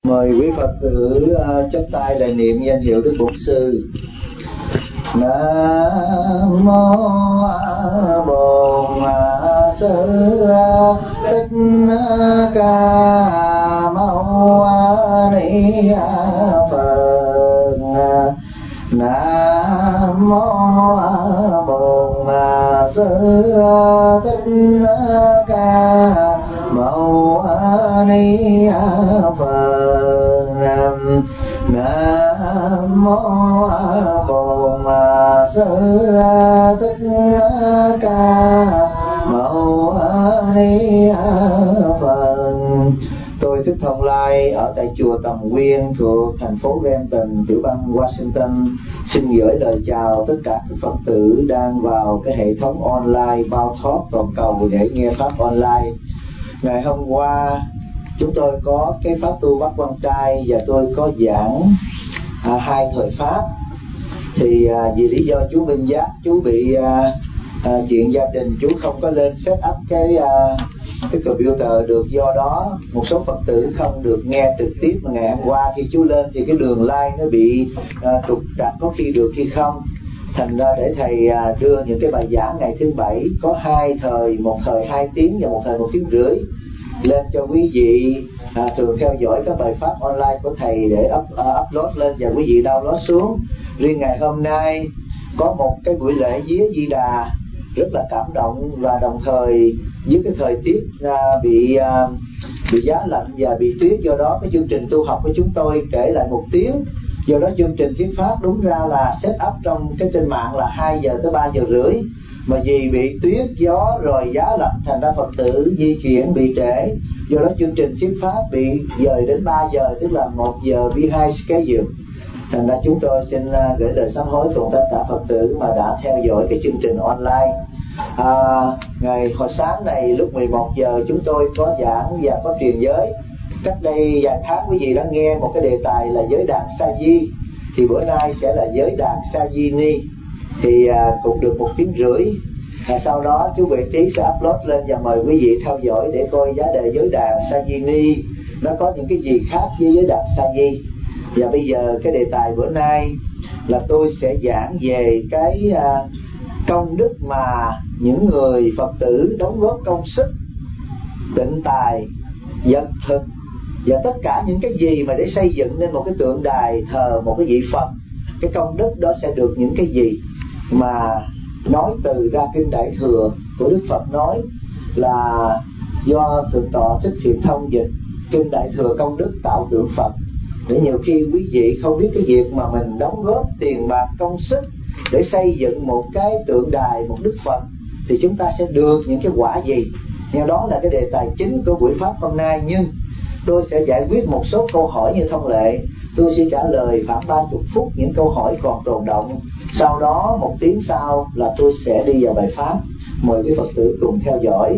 Mời quý Phật tử chắp tay lại niệm danh hiệu Đức Bổn Sư. Nam mô Bổn Sư Thích Ca Mâu Ni Phật. Nam mô Bổn Sư Thích Ca Mâu Ni Phật. Nam mô Bổn Sư Thích Ca Mâu Ni Phật. Tôi Thích Thông Lai ở tại chùa Tầm Nguyên thuộc thành phố Renton, tiểu bang Washington, xin gửi lời chào tất cả các Phật tử đang vào cái hệ thống online Bao Thoát toàn cầu để nghe pháp online. Ngày hôm qua chúng tôi có cái pháp tu Bát Quan Trai và tôi có giảng hai thời pháp. Thì vì lý do chú Minh Giác chú bị chuyện gia đình, chú không có lên set up cái computer được, do đó một số Phật tử không được nghe trực tiếp. Mà ngày hôm qua khi chú lên thì cái đường like nó bị trục trặc, có khi được khi không. Thành ra để thầy đưa những cái bài giảng ngày thứ bảy có hai thời, một thời 2 tiếng và một thời 1 tiếng rưỡi lên cho quý vị thường theo dõi các bài pháp online của thầy để upload lên và quý vị download xuống. Riêng ngày hôm nay có một cái buổi lễ vía Di Đà rất là cảm động, và đồng thời với cái thời tiết bị giá lạnh và bị tuyết, do đó cái chương trình tu học của chúng tôi trễ lại 1 tiếng. Do đó chương trình thuyết pháp đúng ra là set up trong cái trên mạng là 2 giờ tới 3 giờ rưỡi, mà vì bị tuyết gió rồi giá lạnh thành ra Phật tử di chuyển bị trễ. Do đó chương trình thuyết pháp bị dời đến 3 giờ, tức là 1 giờ behind schedule. Thành ra chúng tôi xin gửi lời sám hối cùng tất cả Phật tử mà đã theo dõi cái chương trình online. Ngày hồi sáng này lúc 11 giờ chúng tôi có giảng và có truyền giới. Cách đây vài tháng quý vị đã nghe một cái đề tài là giới đàn Sa Di, thì bữa nay sẽ là giới đàn Sa Di Ni, thì cũng được 1 tiếng rưỡi. Sau đó chú Vị Trí sẽ upload lên và mời quý vị theo dõi để coi giá đề giới đàn Sa Di Ni nó có những cái gì khác với giới đàn Sa Di. Và bây giờ cái đề tài bữa nay là tôi sẽ giảng về cái công đức mà những người Phật tử đóng góp công sức, tịnh tài, vật thực và tất cả những cái gì mà để xây dựng nên một cái tượng đài thờ một cái vị Phật. Cái công đức đó sẽ được những cái gì mà nói từ ra Kinh Đại Thừa của Đức Phật nói là do Thượng Tọa Thích Thiện Thông dịch Kinh Đại Thừa công đức tạo tượng Phật. Để nhiều khi quý vị không biết cái việc mà mình đóng góp tiền bạc công sức để xây dựng một cái tượng đài, một Đức Phật, thì chúng ta sẽ được những cái quả gì. Nhưng đó là cái đề tài chính của buổi pháp hôm nay. Nhưng tôi sẽ giải quyết một số câu hỏi như thông lệ. Tôi sẽ trả lời khoảng 30 phút những câu hỏi còn tồn động. Sau đó 1 tiếng sau là tôi sẽ đi vào bài pháp. Mời quý Phật tử cùng theo dõi.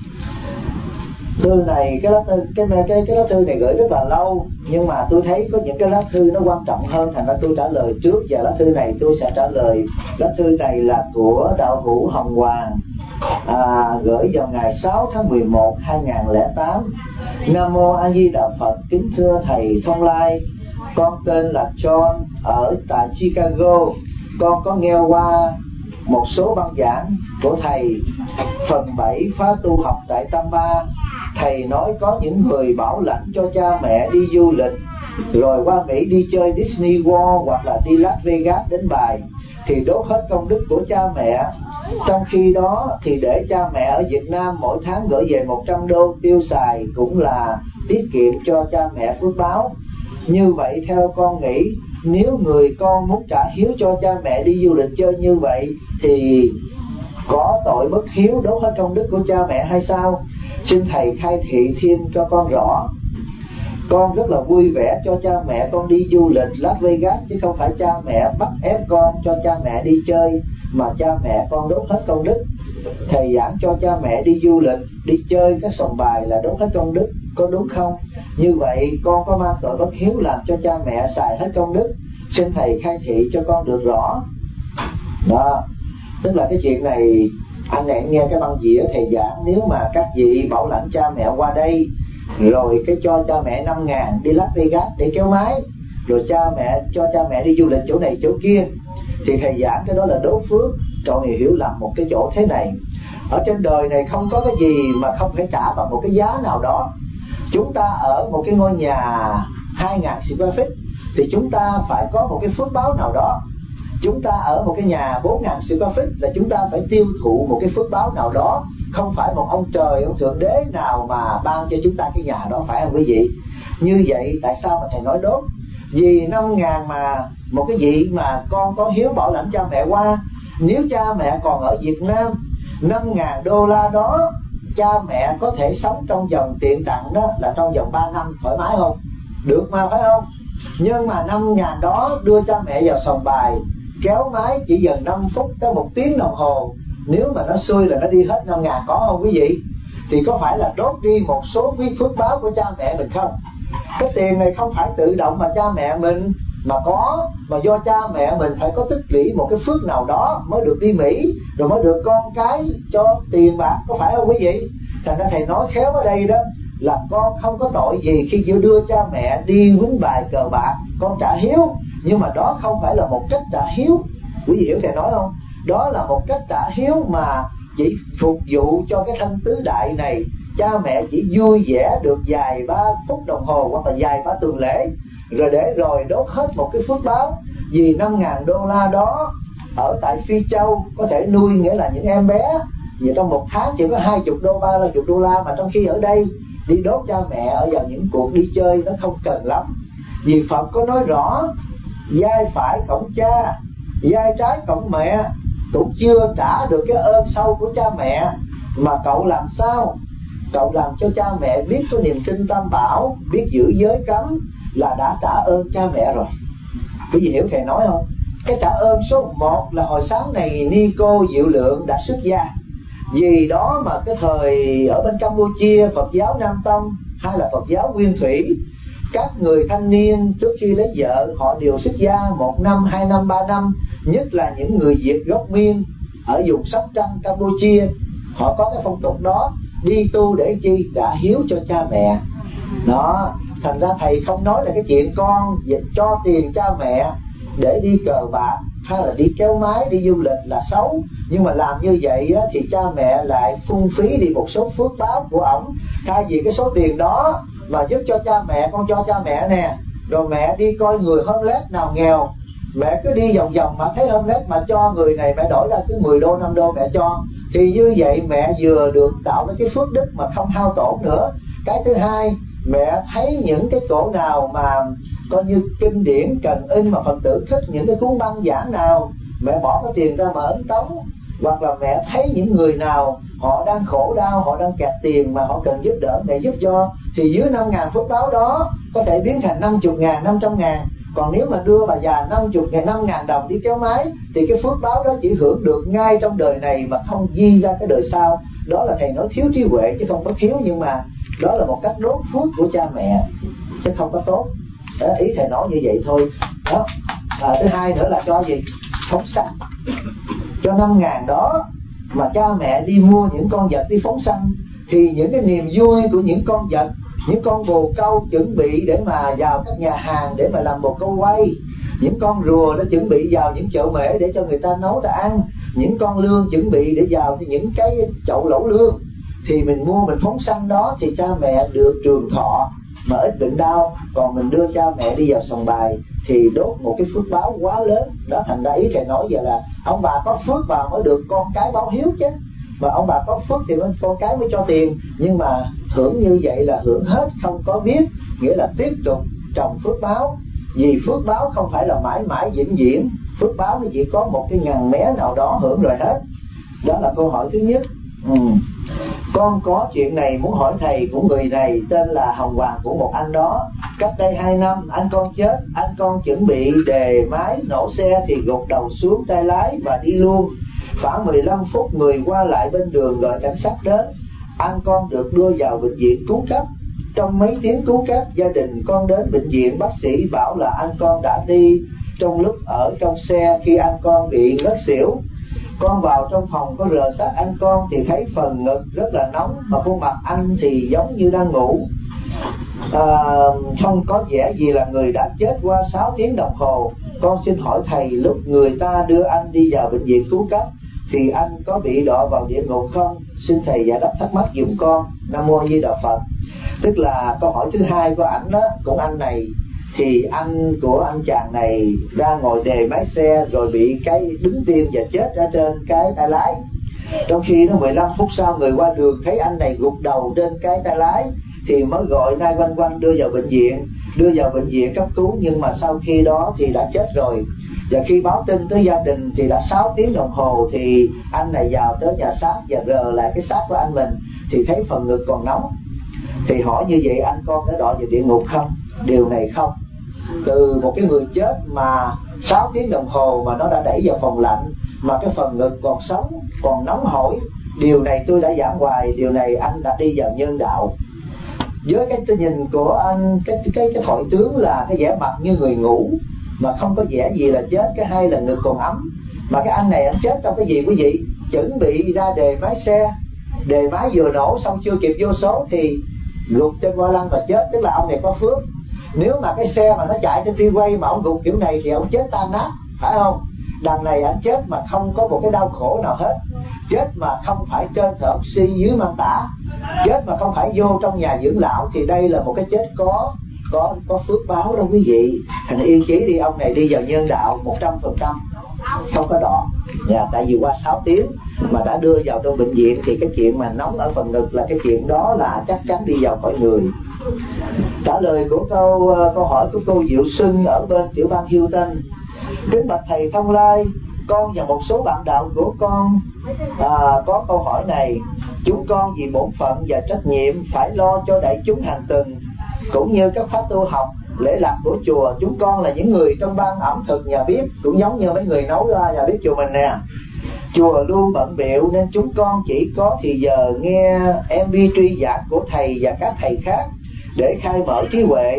Thư này, cái lá thư này gửi rất là lâu, nhưng mà tôi thấy có những cái lá thư nó quan trọng hơn, thành ra tôi trả lời trước. Và lá thư này tôi sẽ trả lời. Lá thư này là của đạo hữu Hồng Hoàng, gửi vào ngày 6 tháng 11 2008. Nam mô A Di Đà Phật. Kính thưa thầy Thông Lai, con tên là John ở tại Chicago. Con có nghe qua một số băng giảng của thầy phần 7 phá tu học tại Tam Ba. Thầy nói có những người bảo lãnh cho cha mẹ đi du lịch rồi qua Mỹ đi chơi Disney World hoặc là đi Las Vegas đánh bài thì đốt hết công đức của cha mẹ. Trong khi đó thì để cha mẹ ở Việt Nam mỗi tháng gửi về 100 đô tiêu xài cũng là tiết kiệm cho cha mẹ phước báo. Như vậy theo con nghĩ, nếu người con muốn trả hiếu cho cha mẹ đi du lịch chơi như vậy thì có tội bất hiếu, đốt hết công đức của cha mẹ hay sao? Xin thầy khai thị thêm cho con rõ. Con rất là vui vẻ cho cha mẹ con đi du lịch Las Vegas, chứ không phải cha mẹ bắt ép con cho cha mẹ đi chơi mà cha mẹ con đốt hết công đức. Thầy giảng cho cha mẹ đi du lịch, đi chơi các sòng bài là đốt hết công đức, có đúng không? Như vậy con có mang tội bất hiếu làm cho cha mẹ xài hết công đức? Xin thầy khai thị cho con được rõ. Đó, tức là cái chuyện này anh này nghe cái băng dĩa thầy giảng, nếu mà các vị bảo lãnh cha mẹ qua đây rồi cái cho cha mẹ 5.000 đi Las Vegas để kéo máy, rồi cho cha mẹ đi du lịch chỗ này chỗ kia, thì thầy giảng cái đó là đố phước. Cậu này hiểu lầm một cái chỗ thế này: ở trên đời này không có cái gì mà không phải trả bằng một cái giá nào đó. Chúng ta ở một cái ngôi nhà 2.000 square feet thì chúng ta phải có một cái phước báo nào đó. Chúng ta ở một cái nhà 4.000 square feet là chúng ta phải tiêu thụ một cái phước báo nào đó. Không phải một ông trời, ông thượng đế nào mà ban cho chúng ta cái nhà đó, phải không quý vị? Như vậy tại sao mà thầy nói đốt? Vì 5.000 mà một cái vị mà con có hiếu bảo lãnh cha mẹ qua, nếu cha mẹ còn ở Việt Nam, $5.000 đó cha mẹ có thể sống trong vòng tiền tặng đó là trong vòng 3 năm thoải mái không? Được mà, phải không? Nhưng mà 5.000 đó đưa cha mẹ vào sòng bài kéo máy chỉ dần 5 phút tới 1 tiếng đồng hồ, nếu mà nó xui là nó đi hết 5.000, có không quý vị? Thì có phải là đốt đi một số cái phước báo của cha mẹ mình không? Cái tiền này không phải tự động mà cha mẹ mình mà có, mà do cha mẹ mình phải có tích lũy một cái phước nào đó mới được đi Mỹ, rồi mới được con cái cho tiền bạc, có phải không quý vị? Thành ra thầy nói khéo ở đây đó là con không có tội gì khi đưa cha mẹ đi quýnh bài cờ bạc, con trả hiếu, nhưng mà đó không phải là một cách trả hiếu. Quý vị hiểu thầy nói không? Đó là một cách trả hiếu mà chỉ phục vụ cho cái thanh tứ đại này. Cha mẹ chỉ vui vẻ được vài 3 phút đồng hồ hoặc là vài 3 tuần lễ, rồi để rồi đốt hết một cái phước báo. Vì $5.000 đó ở tại Phi Châu có thể nuôi, nghĩa là những em bé vì trong một tháng chỉ có $20, mà trong khi ở đây đi đốt cha mẹ ở vào những cuộc đi chơi nó không cần lắm. Vì Phật có nói rõ vai phải cộng cha, vai trái cộng mẹ, cũng chưa trả được cái ơn sâu của cha mẹ. Mà cậu làm sao? Cậu làm cho cha mẹ biết có niềm tin Tam Bảo, biết giữ giới cấm là đã trả ơn cha mẹ rồi. Quý vị hiểu thầy nói không? Cái trả ơn số 1 là hồi sáng này Ni Cô Diệu Lượng đã xuất gia. Vì đó mà cái thời ở bên Campuchia, Phật giáo Nam Tông hay là Phật giáo Nguyên Thủy, các người thanh niên trước khi lấy vợ họ đều xuất gia 1 năm, 2 năm, 3 năm. Nhất là những người Việt gốc Miên ở vùng Sóc Trăng, Campuchia, họ có cái phong tục đó, đi tu để chi? Đã hiếu cho cha mẹ. Đó, thành ra thầy không nói là cái chuyện con cho tiền cha mẹ để đi cờ bạc hay là đi kéo máy, đi du lịch là xấu. Nhưng mà làm như vậy á, thì cha mẹ lại phung phí đi một số phước báo của ổng. Thay vì cái số tiền đó mà giúp cho cha mẹ, con cho cha mẹ nè, rồi mẹ đi coi người homeless nào nghèo, mẹ cứ đi vòng vòng mà thấy homeless mà cho người này, mẹ đổi ra cứ $10, $5 mẹ cho, thì như vậy mẹ vừa được tạo ra cái phước đức mà không hao tổn nữa. Cái thứ hai, mẹ thấy những cái chỗ nào mà coi như kinh điển cần in mà Phật tử thích, những cái cuốn băng giảng nào, mẹ bỏ cái tiền ra mà ấn tống. Hoặc là mẹ thấy những người nào họ đang khổ đau, họ đang kẹt tiền mà họ cần giúp đỡ, mẹ giúp cho, thì dưới 5.000 phước báo đó có thể biến thành 50.000, 500.000. Còn nếu mà đưa bà già 5.000 đồng đi kéo máy thì cái phước báo đó chỉ hưởng được ngay trong đời này mà không ghi ra cái đời sau. Đó là thầy nói thiếu trí huệ chứ không có thiếu, nhưng mà đó là một cách đốt phước của cha mẹ chứ không có tốt. Đó, ý thầy nói như vậy thôi đó. Thứ hai nữa là cho gì? Phóng sanh. Cho 5.000 đó mà cha mẹ đi mua những con vật đi phóng sanh, thì những cái niềm vui của những con vật, những con bồ câu chuẩn bị để mà vào các nhà hàng để mà làm bồ câu quay, những con rùa đã chuẩn bị vào những chậu mễ để cho người ta nấu ta ăn, những con lương chuẩn bị để vào những cái chậu lẩu lương, thì mình mua mình phóng sanh đó thì cha mẹ được trường thọ mà ít bệnh đau. Còn mình đưa cha mẹ đi vào sòng bài thì đốt một cái phước báo quá lớn đó. Thành ra ý thầy nói giờ là ông bà có phước vào mới được con cái báo hiếu chứ, mà ông bà có phước thì con cái mới cho tiền. Nhưng mà hưởng như vậy là hưởng hết không có biết, nghĩa là tiếp tục trồng phước báo. Vì phước báo không phải là mãi mãi vĩnh viễn, phước báo nó chỉ có một cái ngàn mé nào đó hưởng rồi hết. Đó là câu hỏi thứ nhất. Con có chuyện này muốn hỏi thầy. Của người này tên là Hồng Hoàng của một anh đó. Cách đây 2 năm anh con chết, anh con chuẩn bị đề máy nổ xe thì gục đầu xuống tay lái và đi luôn. Khoảng 15 phút người qua lại bên đường gọi cảnh sát đến. Anh con được đưa vào bệnh viện cứu cấp. Trong mấy tiếng cứu cấp, gia đình con đến bệnh viện, bác sĩ bảo là anh con đã đi trong lúc ở trong xe khi anh con bị ngất xỉu. Con vào trong phòng có rờ sát anh con thì thấy phần ngực rất là nóng, mà khuôn mặt anh thì giống như đang ngủ. không có vẻ gì là người đã chết qua 6 tiếng đồng hồ. Con xin hỏi thầy, lúc người ta đưa anh đi vào bệnh viện cứu cấp thì anh có bị đọa vào địa ngục không? Xin thầy giải đáp thắc mắc giùm con. Nam mô A Di Đà Phật. Tức là câu hỏi thứ hai của ảnh đó, của anh này, thì anh của anh chàng này ra ngồi đề máy xe rồi bị cái đứng tiên và chết ở trên cái tay lái. Trong khi nó 15 phút sau người qua đường thấy anh này gục đầu trên cái tay lái thì mới gọi 911 đưa vào bệnh viện cấp cứu, nhưng mà sau khi đó thì đã chết rồi. Và khi báo tin tới gia đình thì đã 6 tiếng đồng hồ thì anh này vào tới nhà xác và rờ lại cái xác của anh mình thì thấy phần ngực còn nóng. Thì hỏi như vậy anh con đã đọa vào địa ngục không? Điều này không. Từ một cái người chết mà 6 tiếng đồng hồ mà nó đã đẩy vào phòng lạnh mà cái phần ngực còn sống, còn nóng hổi, điều này tôi đã giảng hoài, điều này anh đã đi vào nhân đạo. Với cái nhìn của anh, cái thoại tướng là cái vẻ mặt như người ngủ mà không có vẻ gì là chết. Cái hai là ngực còn ấm. Mà cái anh này anh chết trong cái gì quý vị? Chuẩn bị ra đề máy xe, đề máy vừa nổ xong chưa kịp vô số thì gục trên vô lăng và chết. Tức là ông này có phước. Nếu mà cái xe mà nó chạy trên freeway mà ông gục kiểu này thì ông chết tan nát, phải không? Đằng này anh chết mà không có một cái đau khổ nào hết, chết mà không phải trên thở oxy dưới mang tả, chết mà không phải vô trong nhà dưỡng lão, thì đây là một cái chết có phước báo đâu quý vị. Thành yên chí đi, ông này đi vào nhân đạo 100%, không có đọa. Tại vì qua 6 tiếng mà đã đưa vào trong bệnh viện thì cái chuyện mà nóng ở phần ngực là cái chuyện đó là chắc chắn đi vào cõi người. Trả lời của câu hỏi của cô Diệu Xuân ở bên tiểu bang Houston. Kính bạch thầy Thông Lai, con và một số bạn đạo của con có câu hỏi này. Chúng con vì bổn phận và trách nhiệm phải lo cho đại chúng hàng tuần, cũng như các pháp tu học, lễ lạc của chùa. Chúng con là những người trong ban ẩm thực nhà bếp, cũng giống như mấy người nấu nhà bếp chùa mình nè. Chùa luôn bận bịu nên chúng con chỉ có thì giờ nghe MV truy giảng của thầy và các thầy khác để khai mở trí huệ,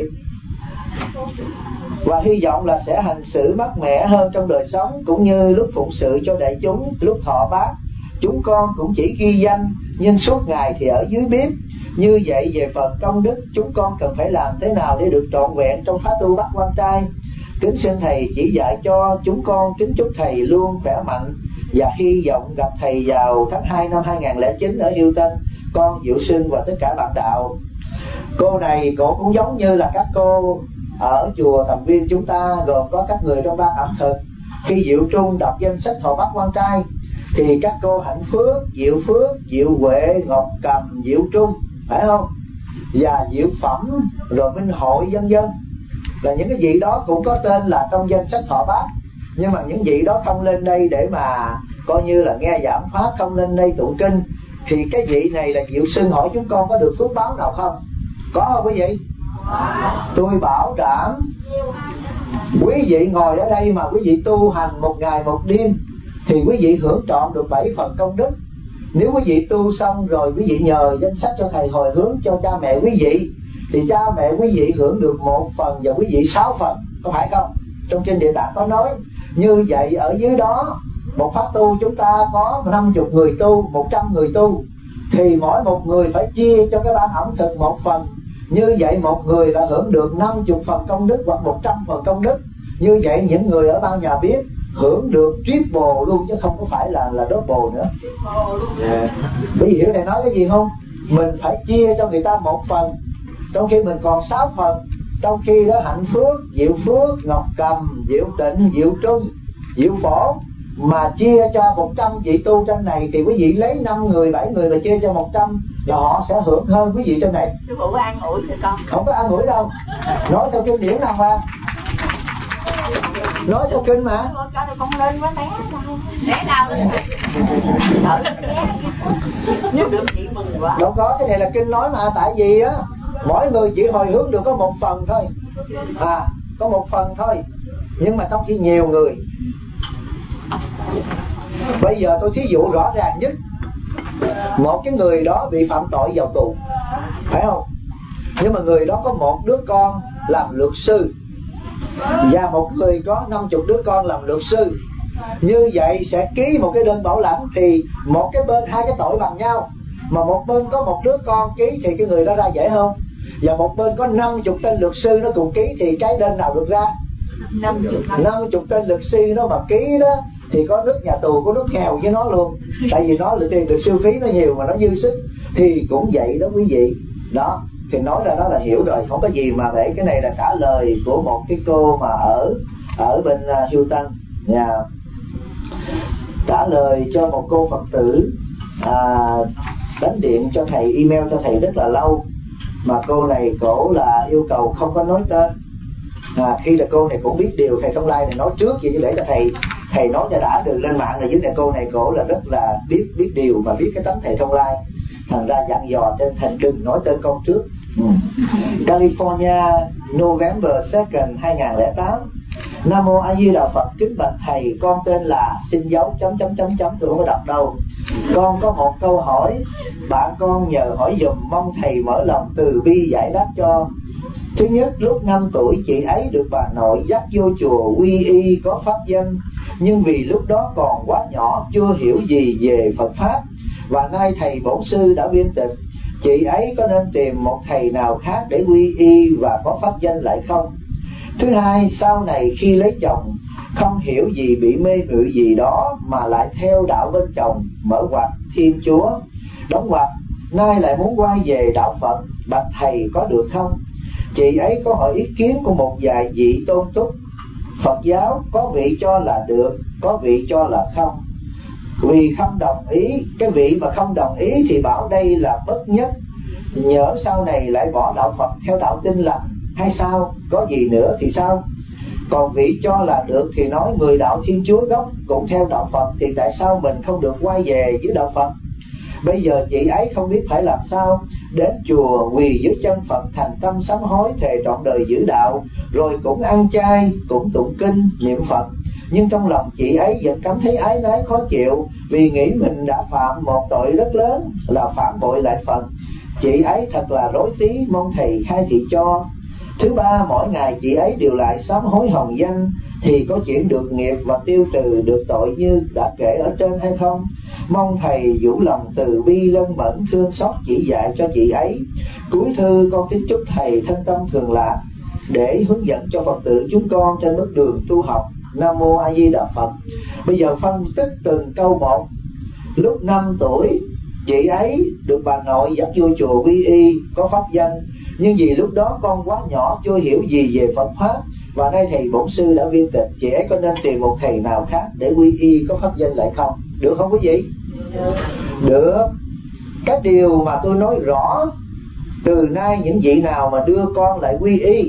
và hy vọng là sẽ hành xử mát mẻ hơn trong đời sống, cũng như lúc phụng sự cho đại chúng, lúc thọ bát. Chúng con cũng chỉ ghi danh, nhưng suốt ngày thì ở dưới bếp. Như vậy về phần công đức, chúng con cần phải làm thế nào để được trọn vẹn trong pháp tu Bát Quan Trai? Kính xin thầy chỉ dạy cho chúng con. Kính chúc thầy luôn khỏe mạnh và hy vọng gặp thầy vào tháng 2 năm 2009 ở Houston. Con Diệu Xuân và tất cả bạn đạo. Cô này cổ cũng giống như là các cô ở chùa Thành Viên chúng ta, gồm có các người trong ban ẩm thực. Khi Diệu Trung đọc danh sách thọ Bát Quan Trai thì các cô Hạnh Phước, Diệu Huệ, Ngọc Cầm, Diệu Trung, phải không? Và Diệu Phẩm, rồi Minh Hội, vân vân, là những cái vị đó cũng có tên là trong danh sách thọ bát. Nhưng mà những vị đó không lên đây để mà coi như là nghe giảng pháp, không lên đây tụng kinh. Thì cái vị này là Diệu Xuân hỏi chúng con có được phước báo nào không? Có không quý vị? Tôi bảo đảm quý vị ngồi ở đây mà quý vị tu hành một ngày một đêm thì quý vị hưởng trọn được 7 phần công đức. Nếu quý vị tu xong rồi quý vị nhờ danh sách cho thầy hồi hướng cho cha mẹ quý vị thì cha mẹ quý vị hưởng được 1 phần và quý vị 6 phần, có phải không? Trong kinh Địa Tạng có nói như vậy. Ở dưới đó một pháp tu chúng ta có 50 người tu, 100 người tu, thì mỗi một người phải chia cho cái ban ẩm thực 1 phần. Như vậy một người đã hưởng được 50 phần công đức hoặc 100 phần công đức. Như vậy những người ở ban nhà bếp hưởng được triple luôn, chứ không có phải là double nữa. Quý vị hiểu thầy nói cái gì không? Mình phải chia cho người ta 1 phần, trong khi mình còn 6 phần. Trong khi đó Hạnh Phước, Ngọc Cầm, Diệu Tịnh, Diệu Trung, Diệu Phổ mà chia cho 100 vị tu trên này thì quý vị lấy 5 người, 7 người mà chia cho 100 là họ sẽ hưởng hơn quý vị trên này. Sư phụ an ủi thì con. Không có an ủi đâu. Nói theo kinh điển nào mà. Nói theo kinh mà. Con lên quá té đâu. Té đâu. Nếu được chị mừng quá. Đâu có, cái này là kinh nói mà. Tại vì á mỗi người chỉ hồi hướng được có 1 phần thôi. Có 1 phần thôi. Nhưng mà trong khi nhiều người. Bây giờ tôi thí dụ rõ ràng nhất. Một cái người đó bị phạm tội vào tù, phải không? Nhưng mà người đó có 1 đứa con làm luật sư, và một người có 50 đứa con làm luật sư. Như vậy sẽ ký một cái đơn bảo lãnh thì một cái bên 2 cái tội bằng nhau, mà một bên có 1 đứa con ký thì cái người đó ra dễ không? và một bên có 50 tên luật sư nó cùng ký, thì cái đơn nào được ra? 50 tên luật sư nó mà ký đó thì có nước nhà tù, có nước nghèo với nó luôn. Tại vì nó tiền được sư phí nó nhiều mà nó dư sức. Thì cũng vậy đó quý vị. Đó, thì nói ra đó là hiểu rồi, không có gì mà để. Cái này là trả lời của một cái cô mà ở bên Houston nha. Trả lời cho một cô Phật tử đánh điện cho thầy, email cho thầy rất là lâu, mà cô này cổ là yêu cầu không có nói tên. Khi là cô này cũng biết điều thầy Thông Lai này nói trước vậy, chứ để cho thầy nói cho đã được lên mạng là vấn đề. Cô này cổ là rất là biết điều mà biết cái tánh thầy Thông Lai, thành ra dặn dò trên thành đừng nói tên con trước. California, November 2nd 2008. Nam mô A Di Đà Phật. Kính bạch thầy, con tên là, xin dấu ... tôi không có đọc đâu. Con có một câu hỏi, bạn con nhờ hỏi dùm, mong thầy mở lòng từ bi giải đáp cho. Thứ nhất, lúc 5 tuổi chị ấy được bà nội dắt vô chùa quy y có pháp danh, nhưng vì lúc đó còn quá nhỏ chưa hiểu gì về Phật pháp, và nay thầy bổn sư đã viên tịch, chị ấy có nên tìm một thầy nào khác để quy y và có pháp danh lại không? Thứ hai, sau này khi lấy chồng không hiểu gì bị mê muội gì đó mà lại theo đạo bên chồng, mở ngoặc Thiên Chúa, đóng ngoặc, nay lại muốn quay về đạo Phật, bạch thầy có được không? Chị ấy có hỏi ý kiến của một vài vị tôn túc Phật giáo, có vị cho là được, có vị cho là không. Vì không đồng ý, cái vị mà không đồng ý thì bảo đây là bất nhất, nhỡ sau này lại bỏ đạo Phật theo đạo Tin Lành hay sao, có gì nữa thì sao? Còn vị cho là được thì nói người đạo Thiên Chúa gốc cũng theo đạo Phật, thì tại sao mình không được quay về với đạo Phật? Bây giờ chị ấy không biết phải làm sao, đến chùa quỳ dưới chân Phật thành tâm sám hối thề trọn đời giữ đạo, rồi cũng ăn chay, cũng tụng kinh, niệm Phật, nhưng trong lòng chị ấy vẫn cảm thấy áy náy khó chịu, vì nghĩ mình đã phạm một tội rất lớn là phạm bội lại Phật. Chị ấy thật là rối tí, mong thầy khai thị cho. Thứ ba, mỗi ngày chị ấy đều lại sám hối hồng danh, thì có chuyển được nghiệp và tiêu trừ được tội như đã kể ở trên hay không? Mong thầy vũ lòng từ bi lân mẫn thương xót chỉ dạy cho chị ấy. Cuối thư con kính chúc thầy thân tâm thường lạc, để hướng dẫn cho Phật tử chúng con trên bước đường tu học. Nam mô A Di Đà Phật. Bây giờ phân tích từng câu một. Lúc 5 tuổi chị ấy được bà nội dắt vô chùa quy y có pháp danh, nhưng vì lúc đó con quá nhỏ chưa hiểu gì về Phật pháp, và nay thầy bổn sư đã viên tịch, chị ấy có nên tìm một thầy nào khác để quy y có pháp danh lại không? Được không quý vị? Được. Cái điều mà tôi nói rõ, từ nay những vị nào mà đưa con lại quy y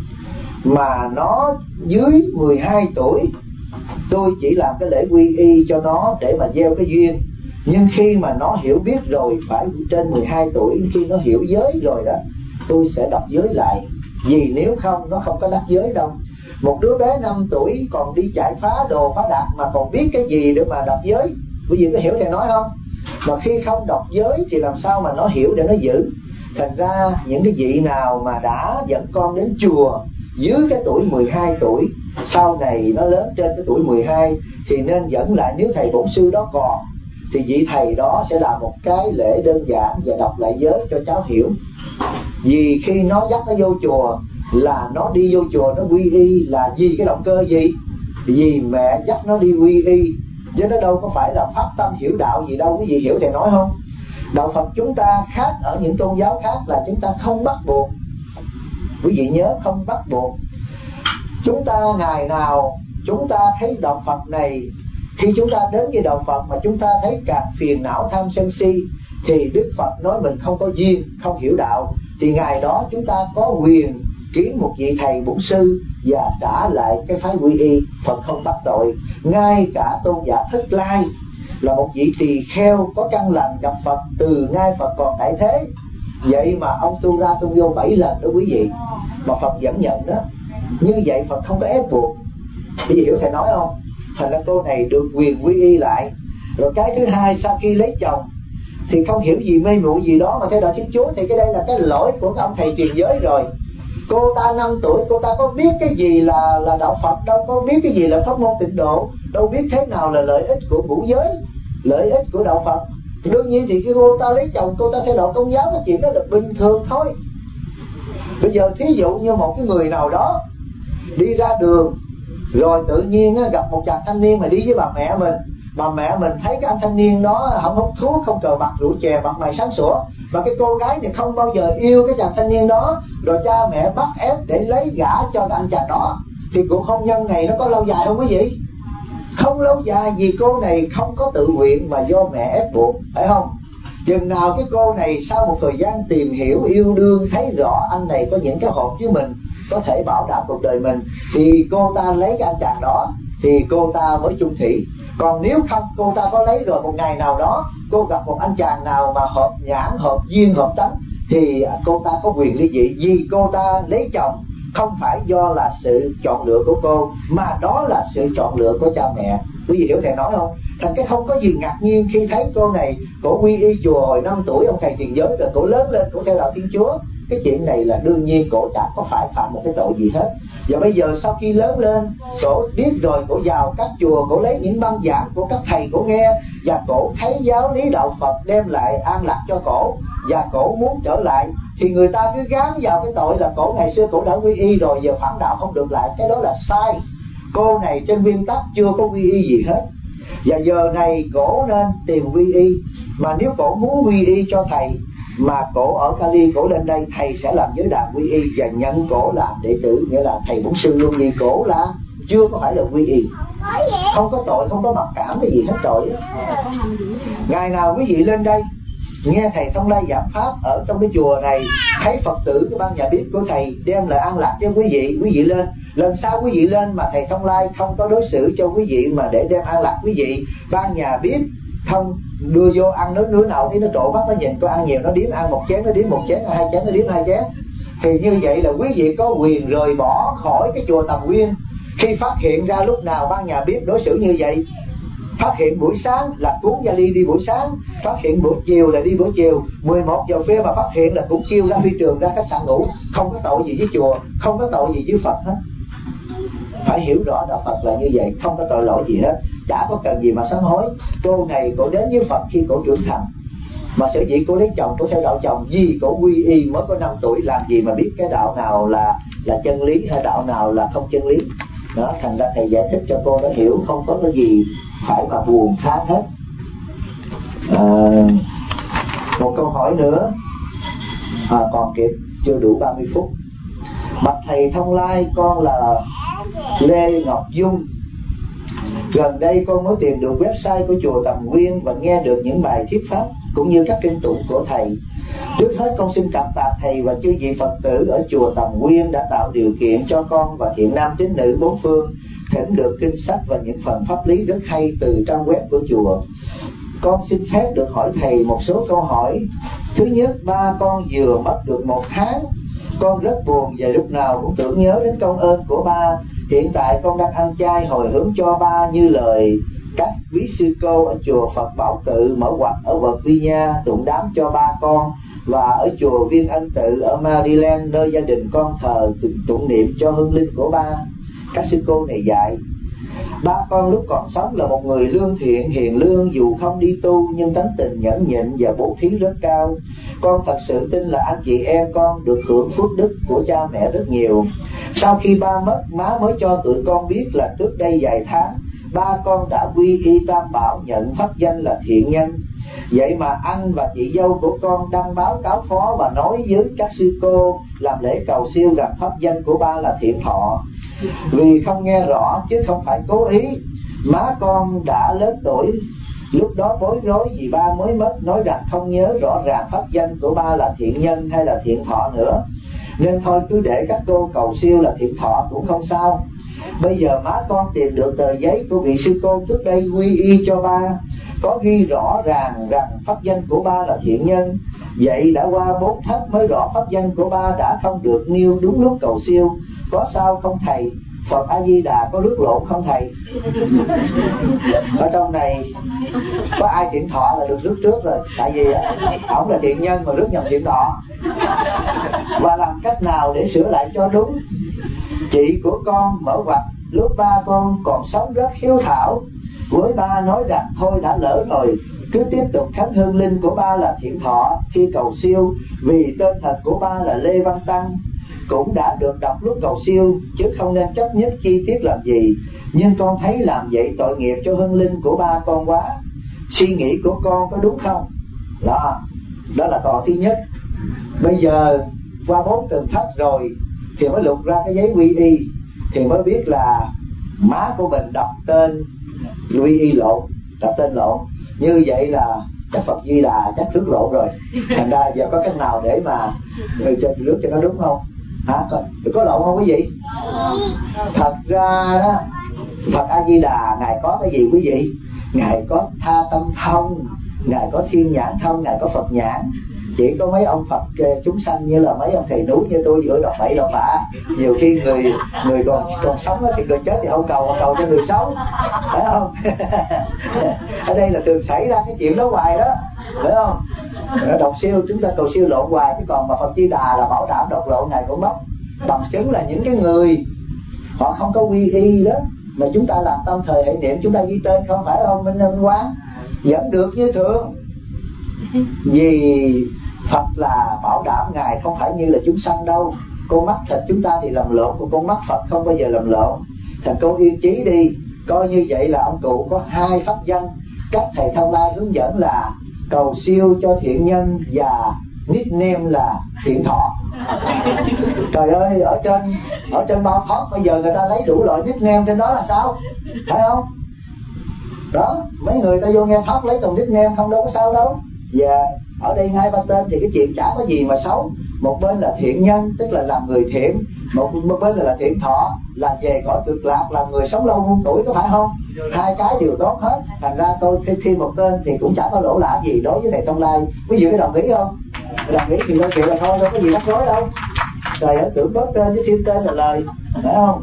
mà nó dưới 12 tuổi, tôi chỉ làm cái lễ quy y cho nó để mà gieo cái duyên. Nhưng khi mà nó hiểu biết rồi, phải trên 12 tuổi, khi nó hiểu giới rồi đó, tôi sẽ đọc giới lại. Vì nếu không, nó không có đắc giới đâu. Một đứa bé 5 tuổi còn đi chạy phá đồ phá đạc mà còn biết cái gì để mà đọc giới. Quý vị có hiểu thầy nói không? Mà khi không đọc giới thì làm sao mà nó hiểu để nó giữ. Thành ra những cái vị nào mà đã dẫn con đến chùa dưới cái tuổi 12 tuổi, sau này nó lớn trên cái tuổi 12 thì nên dẫn lại. Nếu thầy bổn sư đó còn thì vị thầy đó sẽ làm một cái lễ đơn giản và đọc lại giới cho cháu hiểu. Vì khi nó dắt nó vô chùa là nó đi vô chùa nó quy y là vì cái động cơ gì? Vì mẹ dắt nó đi quy y, chứ nó đâu có phải là phát tâm hiểu đạo gì đâu. Quý vị hiểu thầy nói không? Đạo Phật chúng ta khác ở những tôn giáo khác là chúng ta không bắt buộc. Quý vị nhớ, không bắt buộc. Chúng ta ngày nào chúng ta thấy đạo Phật này, khi chúng ta đến với đạo Phật mà chúng ta thấy càng phiền não tham sân si, thì Đức Phật nói mình không có duyên, không hiểu đạo, thì ngày đó chúng ta có quyền kiến một vị thầy bổn sư và trả lại cái phái quy y. Phật không bắt tội. Ngay cả tôn giả Thất Lai là một vị tỳ kheo có căn lành gặp Phật từ ngay Phật còn tại thế, vậy mà ông tu ra tu vô 7 lần đó quý vị, mà Phật vẫn nhận đó. Như vậy Phật không có ép buộc. Quý vị hiểu thầy nói không? Thành ra cô này được quyền quy y lại. Rồi cái thứ hai, sau khi lấy chồng thì không hiểu gì mê muội gì đó mà theo đạo Thiên Chúa, thì cái đây là cái lỗi của ông thầy truyền giới rồi. Cô ta 5 tuổi, cô ta có biết cái gì là đạo Phật đâu, có biết cái gì là pháp môn tịnh độ, đâu biết thế nào là lợi ích của ngũ giới, lợi ích của đạo Phật. Đương nhiên thì khi cô ta lấy chồng, cô ta theo đạo Công giáo, cái chuyện đó là bình thường thôi. Bây giờ thí dụ như một cái người nào đó đi ra đường rồi tự nhiên gặp một chàng thanh niên mà đi với bà mẹ mình thấy cái anh thanh niên đó không hút thuốc, không cờ bạc rượu chè, mặt mày sáng sủa, và cái cô gái này không bao giờ yêu cái chàng thanh niên đó, rồi cha mẹ bắt ép để lấy gả cho anh chàng đó, thì cuộc hôn nhân này nó có lâu dài không quý vị? Không lâu dài, vì cô này không có tự nguyện mà do mẹ ép buộc, phải không? Chừng nào cái cô này sau một thời gian tìm hiểu yêu đương, thấy rõ anh này có những cái hợp với mình, có thể bảo đảm cuộc đời mình, thì cô ta lấy cái anh chàng đó thì cô ta mới chung thủy. Còn nếu không, cô ta có lấy rồi một ngày nào đó cô gặp một anh chàng nào mà hợp nhãn, hợp duyên, hợp tánh, thì cô ta có quyền ly dị, vì cô ta lấy chồng không phải do là sự chọn lựa của cô, mà đó là sự chọn lựa của cha mẹ. Quý vị hiểu thầy nói không? Thành cái không có gì ngạc nhiên khi thấy cô này cổ quy y chùa hồi 5 tuổi ông thầy truyền giới, rồi cổ lớn lên cổ theo đạo Thiên Chúa. Cái chuyện này là đương nhiên cổ chẳng có phải phạm một cái tội gì hết. Và bây giờ sau khi lớn lên, cổ biết rồi, cổ vào các chùa, cổ lấy những băng giảng của các thầy cổ nghe, và cổ thấy giáo lý đạo Phật đem lại an lạc cho cổ, và cổ muốn trở lại, thì người ta cứ gán vào cái tội là cổ ngày xưa cổ đã quy y rồi, giờ phản đạo không được lại. Cái đó là sai. Cô này trên nguyên tắc chưa có quy y gì hết, và giờ này cổ nên tìm quy y. Mà nếu cổ muốn quy y cho thầy, mà cổ ở Cali, cổ lên đây, thầy sẽ làm giới đàn quy y và nhận cổ làm đệ tử, nghĩa là thầy bổn sư luôn. Vì cổ là chưa có phải là quy y, không có tội, không có mặc cảm cái gì hết tội. Ngày nào quý vị lên đây nghe thầy Thông Lai giảng pháp ở trong cái chùa này, thấy Phật tử cái ban nhà bếp của thầy đem lại an lạc cho quý vị lên. Lần sau quý vị lên mà thầy Thông Lai không có đối xử cho quý vị mà để đem an lạc quý vị, ban nhà bếp không đưa vô ăn nước nào thì nó trộn mắt, nó nhìn có ăn nhiều nó điếm ăn một chén, nó điếm một chén, hai chén nó điếm hai chén, thì như vậy là quý vị có quyền rời bỏ khỏi cái chùa Tầm Nguyên. Khi phát hiện ra lúc nào ban nhà bếp đối xử như vậy, phát hiện buổi sáng là cuốn vali đi buổi sáng, phát hiện buổi chiều là đi buổi chiều, 11 giờ khuya mà phát hiện là cũng kêu ra phi trường, ra khách sạn ngủ, không có tội gì với chùa, không có tội gì với Phật hết. Phải hiểu rõ đạo Phật là như vậy, không có tội lỗi gì hết, chả có cần gì mà sám hối. Cô này cổ đến với Phật khi cổ trưởng thành, mà sở dĩ cổ lấy chồng, cổ theo đạo chồng vì cổ quy y mới có 5 tuổi, làm gì mà biết cái đạo nào là chân lý hay đạo nào là không chân lý. Đó, thành ra thầy giải thích cho cô nó hiểu, không có cái gì phải mà buồn than hết. Một câu hỏi nữa, còn kịp, chưa đủ 30 phút. Bạch thầy Thông Lai, con là Lê Ngọc Dung. Gần đây con mới tìm được website của chùa Tầm Nguyên và nghe được những bài thuyết pháp cũng như các kinh tụng của thầy. Trước hết con xin cảm tạ thầy và chư vị Phật tử ở chùa Tầm Nguyên đã tạo điều kiện cho con và thiện nam tín nữ bốn phương thỉnh được kinh sách và những phần pháp lý rất hay từ trang web của chùa. Con xin phép được hỏi thầy một số câu hỏi. Thứ nhất, ba con vừa mất được 1 tháng. Con rất buồn và lúc nào cũng tưởng nhớ đến công ơn của ba. Hiện tại con đang ăn chay hồi hướng cho ba như lời các quý sư cô ở chùa Phật Bảo Tự mở ngoặt ở Virginia tụng đám cho ba con, và ở chùa Viên Ân Tự ở Maryland nơi gia đình con thờ tụng niệm cho hương linh của ba. Các sư cô này dạy ba con lúc còn sống là một người lương thiện, hiền lương, dù không đi tu nhưng tánh tình nhẫn nhịn và bố thí rất cao. Con thật sự tin là anh chị em con được hưởng phước đức của cha mẹ rất nhiều. Sau khi ba mất, má mới cho tụi con biết là trước đây vài tháng ba con đã quy y Tam Bảo, nhận pháp danh là thiện nhân. Vậy mà anh và chị dâu của con đăng báo cáo phó và nói với các sư cô làm lễ cầu siêu rằng pháp danh của ba là Thiện Thọ. Vì không nghe rõ chứ không phải cố ý, má con đã lớn tuổi, lúc đó bối rối vì ba mới mất, nói rằng không nhớ rõ ràng pháp danh của ba là Thiện Nhân hay là Thiện Thọ nữa, nên thôi cứ để các cô cầu siêu là Thiện Thọ cũng không sao. Bây giờ má con tìm được tờ giấy của vị sư cô trước đây quy y cho ba, có ghi rõ ràng rằng pháp danh của ba là Thiện Nhân. Vậy đã qua 4 thấp mới rõ pháp danh của ba đã không được nêu đúng lúc cầu siêu, có sao không thầy? Phật A Di Đà có nước lộn không thầy? Ở trong này có ai Thiện Thọ là được rước trước rồi, tại vì ổng là thiện nhân mà rước nhầm Thiện Thọ. Và làm cách nào để sửa lại cho đúng? Chị của con mở ngoặt lúc ba con còn sống rất hiếu thảo, với ba nói rằng thôi đã lỡ rồi, cứ tiếp tục khánh hương linh của ba là Thiện Thọ khi cầu siêu, vì tên thật của ba là Lê Văn Tăng. cũng đã được đọc lúc cầu siêu, chứ không nên chấp nhất chi tiết làm gì. Nhưng con thấy làm vậy tội nghiệp cho hương linh của ba con quá. Suy nghĩ của con có đúng không? Đó là câu thứ nhất. Bây giờ qua 4 tuần thất rồi thì mới lục ra cái giấy quy y, thì mới biết là má của mình đọc tên quy y lộn, đọc tên lộn. Như vậy là chắc Phật Di Đà chắc rước lộn rồi. Thành ra giờ có cách nào để mà cho rước cho nó đúng không? Có lộn không quý vị? Thật ra đó, Phật A Di Đà ngài có cái gì quý vị? Ngài có tha tâm thông, ngài có thiên nhãn thông, ngài có Phật nhãn. Chỉ có mấy ông Phật chúng sanh như là mấy ông thầy núi như tôi giữa đọc bậy đọc bạ. Nhiều khi người còn sống thì người chết thì không cầu cho người sống, phải không? Ở đây là thường xảy ra cái chuyện đó hoài đó, phải không? Đọc siêu chúng ta cầu siêu lộn hoài, chứ còn mà Phật Di Đà là bảo đảm đọc lộn ngài cũng mất. Bằng chứng là những cái người họ không có quy y đó, mà chúng ta làm tâm thời hệ niệm, chúng ta ghi tên không phải không Minh Quán vẫn được như thường. Vì Phật là bảo đảm ngài không phải như là chúng sanh đâu. Con mắt thịt chúng ta thì làm lộn, còn con mắt Phật không bao giờ làm lộn. Thành cô yên chí đi, coi như vậy là ông cụ có 2 pháp danh. Các thầy Thông Lai hướng dẫn là cầu siêu cho thiện nhân và nickname là thiện thọ. Trời ơi, ở trên bao thoát bây giờ người ta lấy đủ loại nickname trên đó là sao, phải không? Đó, mấy người ta vô nghe thoát lấy từng nickname không đâu có sao đâu. Và ở đây 2 ba tên thì cái chuyện chả có gì mà xấu. Một bên là thiện nhân, tức là làm người thiện. Một bên là thiện thọ, là về cõi cực lạc, làm người sống lâu muôn tuổi, có phải không? 2 cái đều tốt hết. Thành ra tôi khi một tên thì cũng chả có lỗ lạ gì đối với thầy Thông Lai. Quý vị có đồng ý không? Đồng ý thì đâu chuyện là thôi, đâu có gì rắc rối đâu. Trời ơi, tưởng bớt tên với thêm tên là lời, phải không?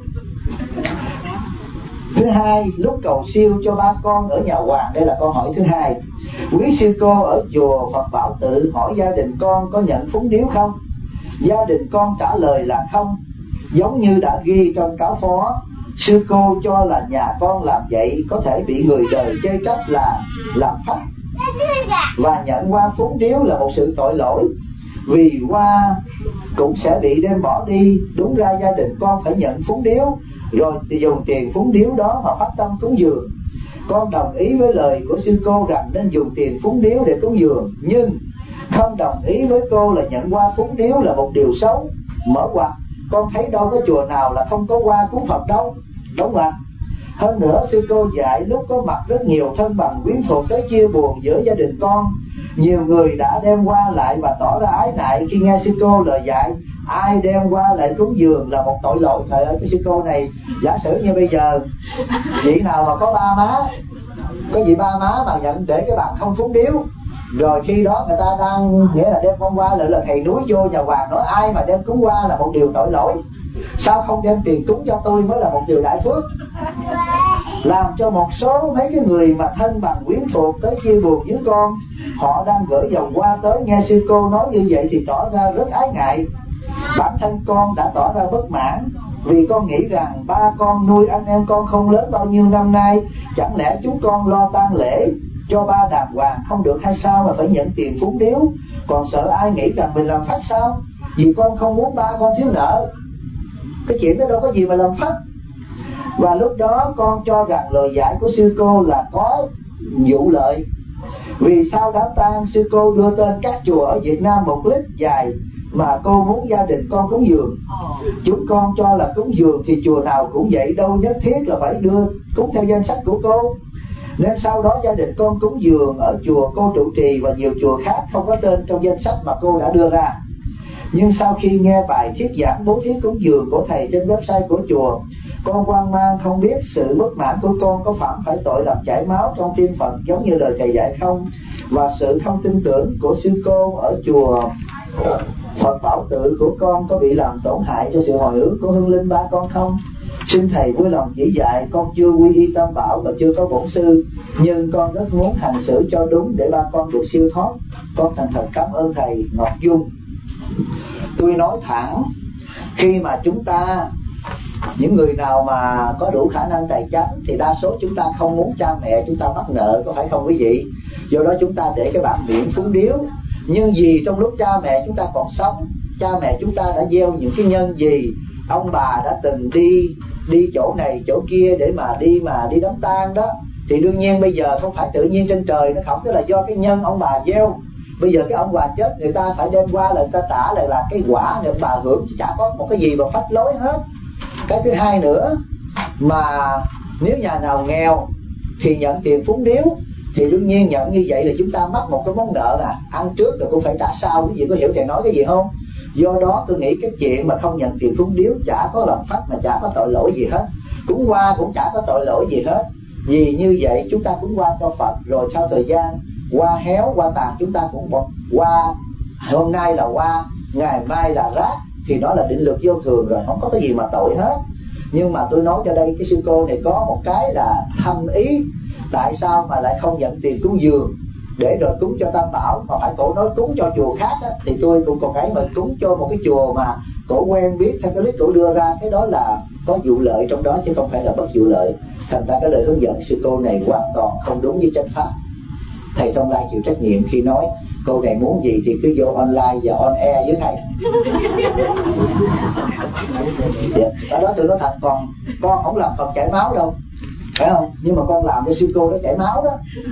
Thứ hai, lúc cầu siêu cho ba con ở nhà Hoàng, đây là câu hỏi thứ hai. Quý sư cô ở chùa Phật Bảo Tự hỏi gia đình con có nhận phúng điếu không? Gia đình con trả lời là không. Giống như đã ghi trong cáo phó, sư cô cho là nhà con làm vậy có thể bị người đời chê trách là làm phách, và nhận hoa phúng điếu là một sự tội lỗi, vì hoa cũng sẽ bị đem bỏ đi. Đúng ra gia đình con phải nhận phúng điếu, rồi thì dùng tiền phúng điếu đó mà phát tâm cúng dường. Con đồng ý với lời của sư cô rằng nên dùng tiền phúng điếu để cúng dường, nhưng không đồng ý với cô là nhận hoa phúng điếu là một điều xấu. Mở ngoặt, con thấy đâu có chùa nào là không có hoa cúng Phật đâu, đúng không ạ? Hơn nữa sư cô dạy lúc có mặt rất nhiều thân bằng quyến thuộc tới chia buồn giữa gia đình con. Nhiều người đã đem hoa lại và tỏ ra ái nại khi nghe sư cô lời dạy. Ai đem hoa lại cúng dường là một tội lỗi. Trời ơi, cái sư cô này giả sử như bây giờ vị nào mà có 3 má, có vị 3 má mà nhận để cái bạn không phúng điếu, rồi khi đó người ta đang nghĩa là đem con hoa lại là thầy núi vô nhà Hoàng nói ai mà đem cúng hoa là một điều tội lỗi, sao không đem tiền cúng cho tôi mới là một điều đại phước. Làm cho một số mấy cái người mà thân bằng quyến thuộc tới chia buồn với con, họ đang gửi vòng hoa tới, nghe sư cô nói như vậy thì tỏ ra rất ái ngại. Bản thân con đã tỏ ra bất mãn, vì con nghĩ rằng ba con nuôi anh em con không lớn bao nhiêu năm nay, chẳng lẽ chúng con lo tang lễ cho ba đàng hoàng không được hay sao mà phải nhận tiền phúng điếu, còn sợ ai nghĩ rằng mình làm phách sao? Vì con không muốn ba con thiếu nợ. Cái chuyện đó đâu có gì mà làm phách. Và lúc đó con cho rằng lời dạy của sư cô là có vụ lợi. Vì sau đám tang sư cô đưa tên các chùa ở Việt Nam 1 lít dài mà cô muốn gia đình con cúng dường. Chúng con cho là cúng dường thì chùa nào cũng vậy, đâu nhất thiết là phải đưa cúng theo danh sách của cô. Nên sau đó gia đình con cúng dường ở chùa cô trụ trì và nhiều chùa khác không có tên trong danh sách mà cô đã đưa ra. Nhưng sau khi nghe bài thuyết giảng bố thí cúng dường của thầy trên website của chùa, con hoang mang không biết sự bất mãn của con có phạm phải tội làm chảy máu trong tim Phật giống như lời thầy dạy không, và sự không tin tưởng của sư cô ở chùa Phật Bảo Tự của con có bị làm tổn hại cho sự hồi hướng của hương linh ba con không? Xin thầy vui lòng chỉ dạy, con chưa quy y Tam Bảo và chưa có bổn sư, nhưng con rất muốn hành xử cho đúng để ba con được siêu thoát. Con thành thật cảm ơn thầy. Ngọc Dung. Tôi nói thẳng, khi mà chúng ta, những người nào mà có đủ khả năng tài chánh thì đa số chúng ta không muốn cha mẹ chúng ta mắc nợ, có phải không quý vị? Do đó chúng ta để cái bản miễn phúng điếu. Nhưng vì trong lúc cha mẹ chúng ta còn sống cha mẹ chúng ta đã gieo những cái nhân gì, ông bà đã từng đi chỗ này chỗ kia để mà đi đám tang đó, thì đương nhiên bây giờ không phải tự nhiên trên trời nó không, tức là do cái nhân ông bà gieo. Bây giờ cái ông bà chết, người ta phải đem qua là người ta trả lại là cái quả để ông bà hưởng, chứ chả có một cái gì mà phách lối hết. Cái thứ hai nữa, mà nếu nhà nào nghèo thì nhận tiền phúng điếu, thì đương nhiên nhận như vậy là chúng ta mắc một cái món nợ là ăn trước rồi cũng phải trả sau. Quý vị có hiểu thầy nói cái gì không? Do đó tôi nghĩ cái chuyện mà không nhận tiền phúng điếu chả có làm phách, mà chả có tội lỗi gì hết. Cúng qua cũng chả có tội lỗi gì hết. Vì như vậy chúng ta cúng qua cho Phật, rồi sau thời gian hoa héo hoa tàn chúng ta cũng một hoa, hôm nay là hoa, ngày mai là rác, thì đó là định luật vô thường rồi, không có cái gì mà tội hết. Nhưng mà tôi nói cho đây, cái sư cô này có một cái là thâm ý, tại sao mà lại không nhận tiền cúng dường để rồi cúng cho Tam Bảo, mà phải cổ nói cúng cho chùa khác á, thì tôi cũng còn cái mà cúng cho một cái chùa mà cổ quen biết theo cái lý cổ đưa ra, cái đó là có vụ lợi trong đó chứ không phải là bất vụ lợi. Thành ra cái lời hướng dẫn sư cô này hoàn toàn không đúng với chánh pháp. Thầy Thông Lai chịu trách nhiệm khi nói cô này muốn gì thì cứ vô online và on air với thầy. Ở đó tôi nói thật, còn con không làm Phật chảy máu đâu, phải không? Nhưng mà con làm cho sư cô nó chảy máu đó.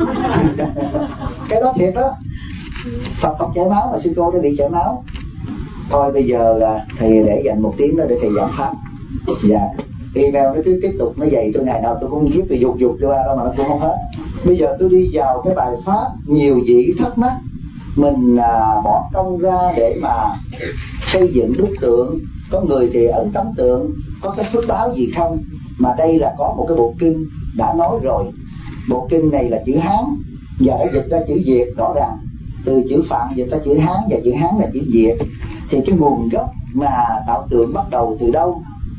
Cái đó thiệt đó, Phật không chảy máu mà sư cô nó bị chảy máu. Thôi bây giờ là thầy để dành 1 tiếng đó để thầy giảng pháp. Dạ, email nó cứ tiếp tục nó dày, tôi ngày nào tôi cũng viết về dục cho ra đâu mà nó cũng không hết. Bây giờ tôi đi vào cái bài pháp nhiều vị thắc mắc, mình bỏ công ra để mà xây dựng bức tượng, có người thì ấn tấm tượng, có cái phước báo gì không? Mà đây là có một cái bộ kinh đã nói rồi. Bộ kinh này là chữ Hán và đã dịch ra chữ Việt rõ ràng, từ chữ Phạn dịch ra chữ Hán và chữ Hán là chữ Việt. Thì cái nguồn gốc mà tạo tượng bắt đầu từ đâu?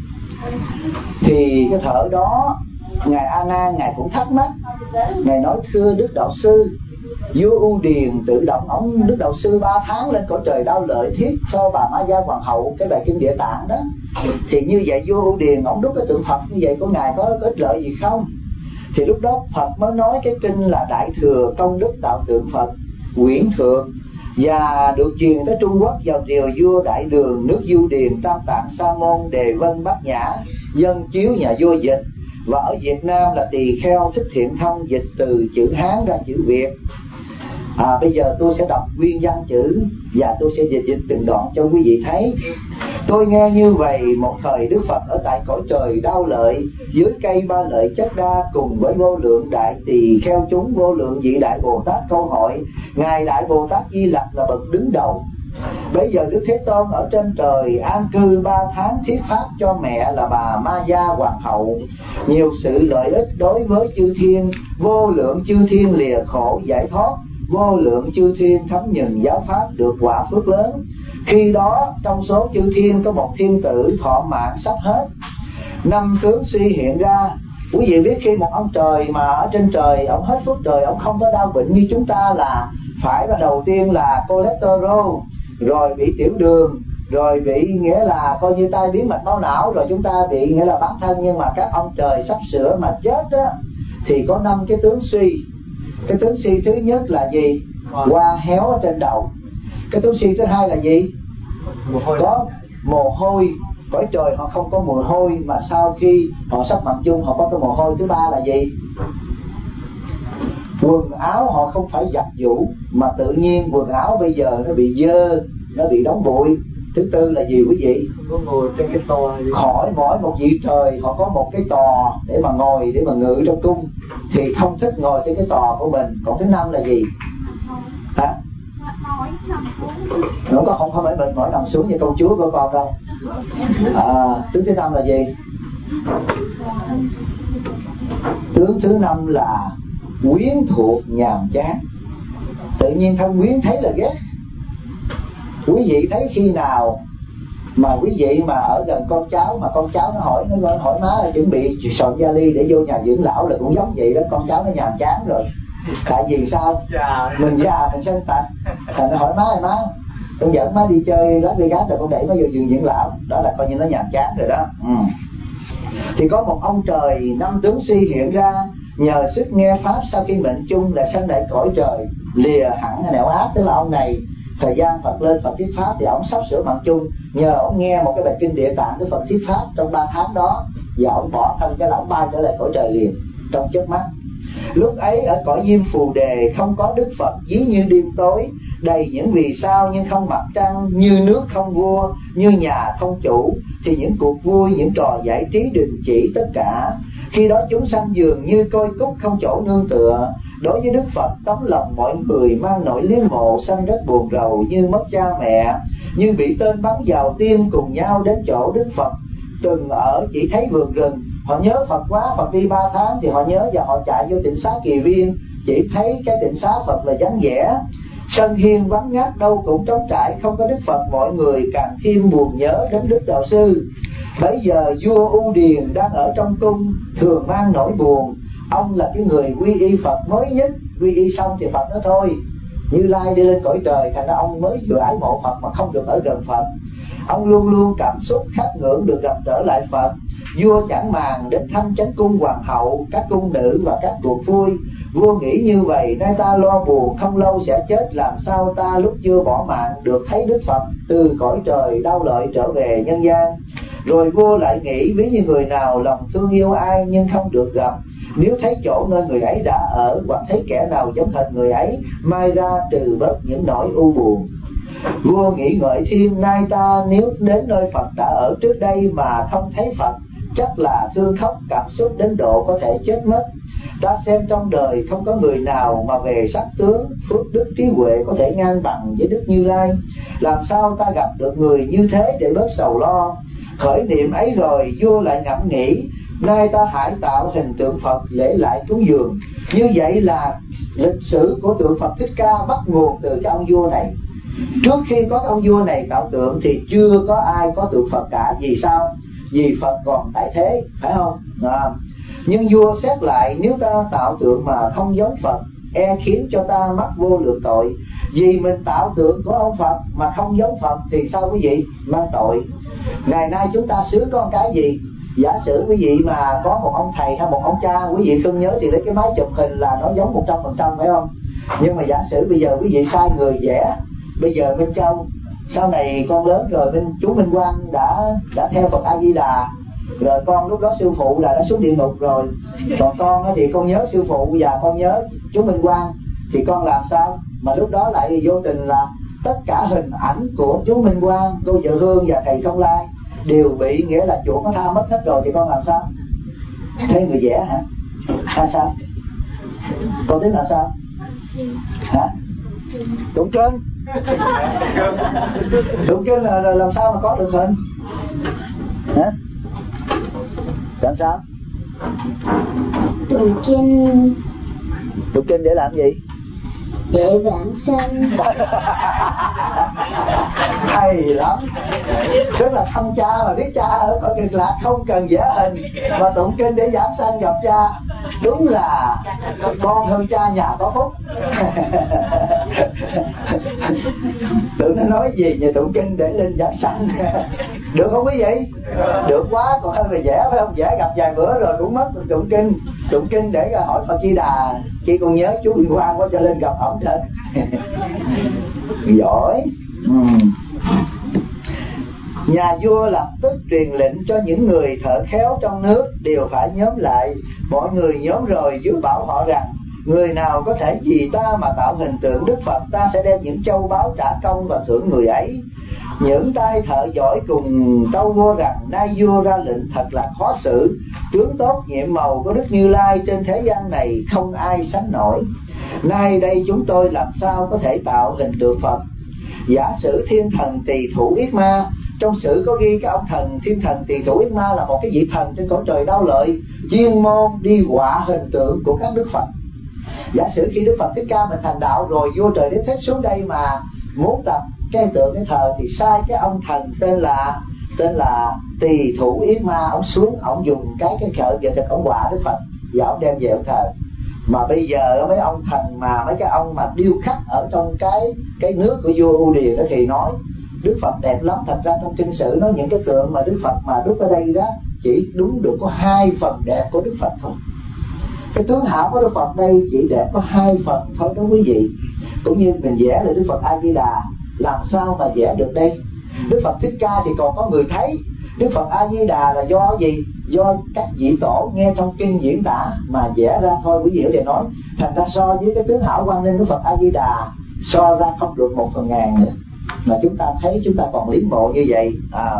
Thì cái thở đó ngài A Nan ngài cũng thắc mắc. Ngài nói thưa Đức Đạo Sư, vua U Điền tự động ông Đức Đạo Sư 3 tháng lên cõi trời Đao Lợi thiết cho bà Ma Gia Hoàng hậu cái bài kinh Địa Tạng đó. Thì như vậy vua U Điền ông đúc cái tượng Phật như vậy của ngài có ích lợi gì không? Thì lúc đó Phật mới nói cái kinh là Đại Thừa Công Đức Tạo Tượng Phật Quyển Thượng, và được truyền tới Trung Quốc vào triều vua Đại Đường, nước Du Điền, Tam Tạng, Sa Môn, Đề Vân, Bát Nhã, Dân Chiếu nhà vua dịch. Và ở Việt Nam là Tỳ Kheo Thích Thiện Thông dịch từ chữ Hán ra chữ Việt. Bây giờ tôi sẽ đọc nguyên văn chữ và tôi sẽ dịch từng đoạn cho quý vị thấy. Tôi nghe như vậy, một thời Đức Phật ở tại cõi trời Đao Lợi, dưới cây Ba Lợi Chất Đa, cùng với vô lượng đại tỳ kheo chúng, vô lượng vị đại Bồ Tát câu hỏi. Ngài Đại Bồ Tát Di Lặc là bậc đứng đầu. Bây giờ Đức Thế Tôn ở trên trời an cư 3 tháng thuyết pháp cho mẹ là bà Ma Gia Hoàng hậu, nhiều sự lợi ích đối với chư thiên, vô lượng chư thiên lìa khổ giải thoát, vô lượng chư thiên thấm nhuần giáo pháp được quả phước lớn. Khi đó trong số chư thiên có một thiên tử thọ mạng sắp hết, 5 tướng suy hiện ra. Quý vị biết khi một ông trời mà ở trên trời ông hết phước đời, ông không có đau bệnh như chúng ta là phải là đầu tiên là cholesterol, rồi bị tiểu đường, rồi bị nghĩa là coi như tai biến mạch máu não, rồi chúng ta bị nghĩa là bán thân. Nhưng mà các ông trời sắp sửa mà chết á thì có 5 cái tướng suy. Cái tướng suy thứ nhất là gì? Hoa héo ở trên đầu. Cái tướng suy thứ hai là gì? Có mồ hôi. Cõi trời họ không có mồ hôi, mà sau khi họ sắp mạng chung họ có cái mồ hôi. Thứ ba là gì? Quần áo họ không phải giặt giũ, mà tự nhiên quần áo bây giờ nó bị dơ, nó bị đóng bụi. Thứ tư là gì quý vị? Có ngồi trên cái tòa. Khỏi mỗi một vị trời họ có một cái tòa để mà ngồi, để mà ngự trong cung, thì không thích ngồi trên cái tòa của mình. Còn thứ năm là gì? Hả? Nó có không phải mệt mỏi nằm xuống như công chúa của con đâu. Tướng thứ năm là gì? Tướng thứ năm là quyến thuộc nhàm chán. Tự nhiên thân quyến thấy là ghét. Quý vị thấy khi nào mà quý vị mà ở gần con cháu, mà con cháu nó hỏi má là chuẩn bị soạn vali để vô nhà dưỡng lão, là cũng giống vậy đó. Con cháu nó nhàm chán rồi. Tại vì sao? Mình già mình sân tật, thành nó hỏi má ơi má, con dẫn má đi chơi Las Vegas rồi con đẩy má vô giường dưỡng lão, đó là coi như nó nhàm chán rồi đó. Thì có một ông trời 5 tướng suy hiện ra, nhờ sức nghe pháp sau khi mệnh chung là sanh lại cõi trời, lìa hẳn nẻo ác. Tức là ông này Thời gian Phật lên Phật thuyết pháp thì ông sắp sửa mạng chung, nhờ ông nghe một cái bài kinh Địa Tạng của Phật thuyết pháp trong 3 tháng đó, và ông bỏ thân cái lão bay trở lại cõi trời liền trong chớp mắt. Lúc ấy ở cõi Diêm Phù Đề không có Đức Phật, ví như đêm tối, đầy những vì sao nhưng không mặt trăng, như nước không vua, như nhà không chủ, thì những cuộc vui, những trò giải trí đình chỉ tất cả. Khi đó chúng sanh dường như coi cúc không chỗ nương tựa. Đối với Đức Phật, tấm lòng mọi người mang nỗi liếm mộ, sanh rất buồn rầu, như mất cha mẹ, như bị tên bắn vào tim, cùng nhau đến chỗ Đức Phật từng ở, chỉ thấy vườn rừng. Họ nhớ Phật quá, Phật đi 3 tháng thì họ nhớ, và họ chạy vô tịnh xá Kỳ Viên, chỉ thấy cái tịnh xá Phật là vắng vẻ, sân hiên vắng ngắt, đâu cũng trống trải, không có Đức Phật. Mọi người càng thêm buồn nhớ đến Đức Đạo Sư. Bấy giờ vua U Điền đang ở trong cung, thường mang nỗi buồn. Ông là cái người quy y Phật mới nhất, quy y xong thì Phật nói thôi, Như Lai đi lên cõi trời, thành ra ông mới vừa ái mộ Phật mà không được ở gần Phật. Ông luôn luôn cảm xúc khát ngưỡng được gặp trở lại Phật. Vua chẳng màng đến thăm chánh cung hoàng hậu, các cung nữ và các cuộc vui. Vua nghĩ như vậy, nay ta lo buồn không lâu sẽ chết, làm sao ta lúc chưa bỏ mạng được thấy Đức Phật từ cõi trời đau lợi trở về nhân gian. Rồi vua lại nghĩ, ví như người nào lòng thương yêu ai nhưng không được gặp, nếu thấy chỗ nơi người ấy đã ở, hoặc thấy kẻ nào giống hệt người ấy, mai ra trừ bớt những nỗi u buồn. Vua nghĩ ngợi thêm, nay ta nếu đến nơi Phật đã ở trước đây mà không thấy Phật, chắc là thương khóc cảm xúc đến độ có thể chết mất. Ta xem trong đời không có người nào mà về sắc tướng, phước đức, trí huệ có thể ngang bằng với Đức Như Lai. Làm sao ta gặp được người như thế để bớt sầu lo? Khởi niệm ấy rồi, vua lại ngẫm nghĩ, nay ta hãy tạo hình tượng Phật lễ lại cúng dường. Như vậy là lịch sử của tượng Phật Thích Ca bắt nguồn từ cái ông vua này. Trước khi có ông vua này tạo tượng thì chưa có ai có tượng Phật cả. Vì sao? Vì Phật còn tại thế, phải không? Nhưng vua xét lại, nếu ta tạo tượng mà không giống Phật, e khiến cho ta mắc vô lượng tội. Vì mình tạo tượng của ông Phật mà không giống Phật thì sao quý vị? Mang tội. Ngày nay chúng ta sướng có cái gì? Giả sử quý vị mà có một ông thầy hay một ông cha, quý vị không nhớ thì lấy cái máy chụp hình là nó giống 100%, phải không? Nhưng mà giả sử bây giờ quý vị sai người vẽ, bây giờ Minh Châu, sau này con lớn rồi, chú Minh Quang đã theo Phật A Di Đà rồi, con lúc đó sư phụ là đã xuống địa ngục rồi. Còn con thì con nhớ sư phụ và con nhớ chú Minh Quang, thì con làm sao? Mà lúc đó lại vô tình là tất cả hình ảnh của chú Minh Quang, cô Vợ Hương và thầy Thông Lai đều bị, nghĩa là chuột nó tha mất hết rồi, thì con làm sao? Thuê người vẽ hả? Hay sao? Con tính làm sao? Hả? Tụng kinh. Tụng kinh là làm sao mà có được hình? Hả? Làm sao? Tụng kinh. Tụng kinh để làm gì? Để vãng sanh. Hay lắm. Tức là thăm cha mà biết cha ở cõi Cực Lạc không cần vẽ hình, mà tụng kinh để vãng sanh gặp cha. Đúng là con hơn cha nhà có phúc. Tưởng nó nói gì về tụng kinh để lên vãng sanh. Được không quý vị? Được quá, còn hơn là vẽ, phải không? Vẽ gặp vài bữa rồi cũng mất. Tụng kinh để hỏi Phật Di Đà, chị còn nhớ chú Bình Quang quá cho lên gặp ổng trên. Giỏi. Nhà vua lập tức truyền lệnh cho những người thợ khéo trong nước đều phải nhóm lại. Mọi người nhóm rồi vua bảo họ rằng, người nào có thể vì ta mà tạo hình tượng Đức Phật, ta sẽ đem những châu báu trả công và thưởng người ấy. Những tay thợ giỏi cùng tâu vua rằng, nay vua ra lệnh thật là khó xử, tướng tốt nhiệm màu của Đức Như Lai trên thế gian này không ai sánh nổi. Nay đây chúng tôi làm sao có thể tạo hình tượng Phật? Giả sử thiên thần Tỳ Thủ Yết Ma, trong sử có ghi cái ông thiên thần Tỳ Thủ Yết Ma là một cái vị thần trên cõi trời đau lợi, chuyên môn đi họa hình tượng của các Đức Phật. Giả sử khi Đức Phật Thích Ca mình thành đạo rồi, vua trời Đế Thích xuống đây mà muốn tập cái tượng để thờ, thì sai cái ông thần tên là Tỳ Thủ Yết Ma, ông xuống, ông dùng cái khởi nghệ thuật ông họa Đức Phật và ông đem về ông thờ. Mà bây giờ mấy ông thần mà mấy cái ông mà điêu khắc ở trong cái nước của vua U Điền đó thì nói Đức Phật đẹp lắm. Thật ra trong kinh sử nói những cái tượng mà Đức Phật mà đúc ở đây đó chỉ đúng được có 2 phần đẹp của Đức Phật thôi. Cái tướng hảo của Đức Phật đây chỉ đẹp có 2 phần thôi đó quý vị. Cũng như mình vẽ là Đức Phật A Di Đà, làm sao mà vẽ được đây? Đức Phật Thích Ca thì còn có người thấy. Đức Phật A Di Đà là do gì? Do các vị tổ nghe trong kinh diễn tả mà vẽ ra thôi, quý vị hiểu để nói. Thành ra so với cái tướng hảo quang minh Đức Phật A Di Đà, so ra không được 1/1000 nữa. Mà chúng ta thấy chúng ta còn liếm mộ như vậy.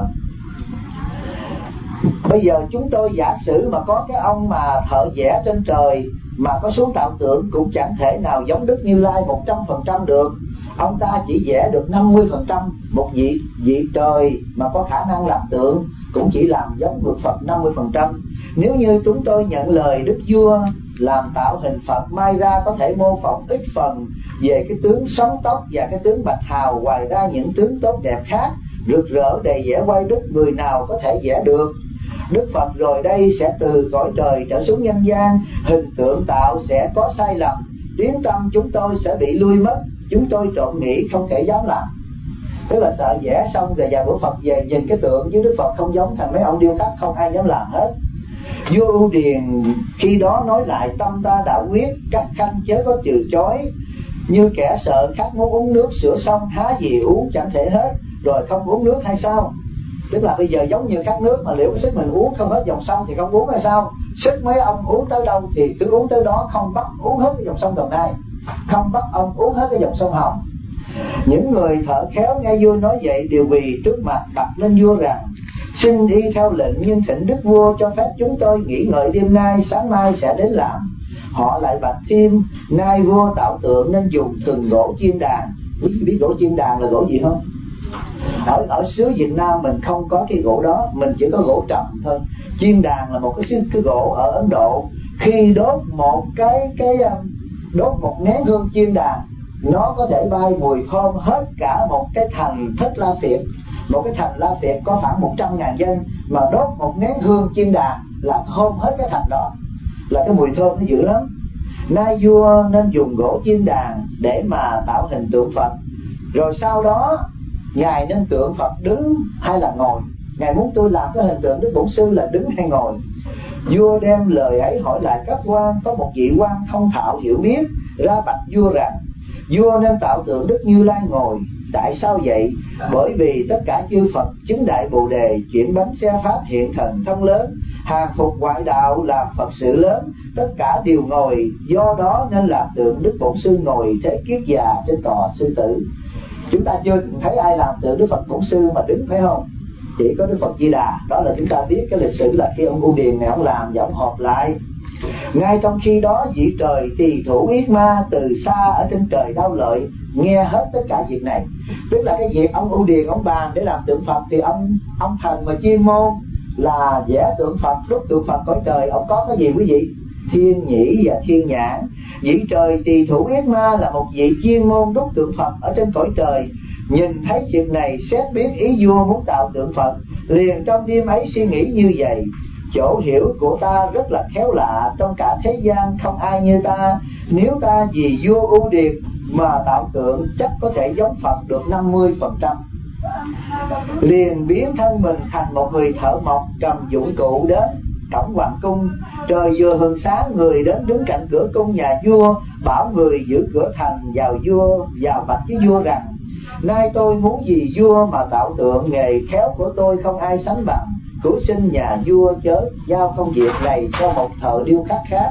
Bây giờ chúng tôi giả sử mà có cái ông mà thợ vẽ trên trời mà có xuống tạo tượng, cũng chẳng thể nào giống Đức Như Lai 100% được. Ông ta chỉ vẽ được 50%. Một vị trời mà có khả năng làm tượng cũng chỉ làm giống Đức Phật 50%. Nếu như chúng tôi nhận lời Đức Vua làm tạo hình Phật, mai ra có thể mô phỏng ít phần về cái tướng sống tóc và cái tướng bạch hào, ngoài ra những tướng tốt đẹp khác rực rỡ đầy vẻ quay đức, người nào có thể vẽ được. Đức Phật rồi đây sẽ từ cõi trời trở xuống nhân gian, hình tượng tạo sẽ có sai lầm, tiếng tâm chúng tôi sẽ bị lui mất, chúng tôi trộn nghĩ không thể dám làm. Tức là sợ vẽ xong rồi vài bữa Phật về nhìn cái tượng với Đức Phật không giống, thành mấy ông điêu khắc không ai dám làm hết. Vua Ưu Điền khi đó nói lại: tâm ta đã quyết, các khanh chớ có từ chối. Như kẻ sợ khát muốn uống nước sữa xong, há gì uống chẳng thể hết, rồi không uống nước hay sao? Tức là bây giờ giống như khát nước, mà liệu cái sức mình uống không hết dòng sông thì không uống hay sao? Sức mấy ông uống tới đâu thì cứ uống tới đó, không bắt uống hết cái dòng sông Đồng Nai, không bắt ông uống hết cái dòng sông Hồng. Những người thợ khéo nghe vua nói vậy đều quỳ trước mặt đặt lên vua rằng: xin y theo lệnh, nhưng thỉnh đức vua cho phép chúng tôi nghỉ ngơi đêm nay, sáng mai sẽ đến làm. Họ lại bạch thêm: nay vua tạo tượng nên dùng thừng gỗ chiên đàn. Quý vị biết gỗ chiên đàn là gỗ gì không? Ở xứ Việt Nam mình không có cái gỗ đó, mình chỉ có gỗ trầm thôi. Chiên đàn là một cái gỗ ở Ấn Độ. Khi đốt một đốt một nén hương chiên đàn, nó có thể bay mùi thơm hết cả một cái thành Thích La Phiệt. Một cái thành La Phiệt có khoảng 100.000 dân, mà đốt một nén hương chiên đàn là thơm hết cái thành đó, là cái mùi thơm nó dữ lắm. Nay vua nên dùng gỗ chiên đàn để mà tạo hình tượng Phật. Rồi sau đó Ngài nên tượng Phật đứng hay là ngồi? Ngài muốn tôi làm cái hình tượng Đức Bổn Sư là đứng hay ngồi? Vua đem lời ấy hỏi lại các quan. Có một vị quan thông thạo hiểu biết ra bạch vua rằng: vua nên tạo tượng Đức Như Lai ngồi. Tại sao vậy? Bởi vì tất cả chư Phật chứng đại Bồ Đề, chuyển bánh xe pháp hiện thần thông lớn, hàng phục ngoại đạo làm Phật sự lớn, tất cả đều ngồi. Do đó nên làm tượng Đức Bổn Sư ngồi thế kiết già trên tòa sư tử. Chúng ta chưa thấy ai làm tượng Đức Phật Bổn Sư mà đứng, phải không? Chỉ có Đức Phật Di Đà. Đó là chúng ta biết cái lịch sử là khi ông Ưu Điền này ông làm và ông họp lại. Ngay trong khi đó vị trời tỳ thủ Yết Ma từ xa ở trên trời Đao Lợi nghe hết tất cả việc này. Tức là cái việc ông Ưu Điền ông bàn để làm tượng Phật thì ông thần mà chuyên môn là vẽ tượng Phật, đúc tượng Phật cõi trời, ông có cái gì quý vị? Thiên nhĩ và thiên nhãn. Vị trời tỳ thủ Yết Ma là một vị chuyên môn đúc tượng Phật ở trên cõi trời, nhìn thấy chuyện này xét biết ý vua muốn tạo tượng Phật, liền trong đêm ấy suy nghĩ như vậy: chỗ hiểu của ta rất là khéo lạ, trong cả thế gian không ai như ta. Nếu ta vì vua Ưu Điền mà tạo tượng, chắc có thể giống Phật được 50%. Liền biến thân mình thành một người thợ mộc, cầm dụng cụ đến cổng hoàng cung. Trời vừa hừng sáng, người đến đứng cạnh cửa cung nhà vua, bảo người giữ cửa thành vào bạch với vua rằng: nay tôi muốn vì vua mà tạo tượng, nghề khéo của tôi không ai sánh bằng. Cứu xin nhà vua chớ giao công việc này cho một thợ điêu khắc khác.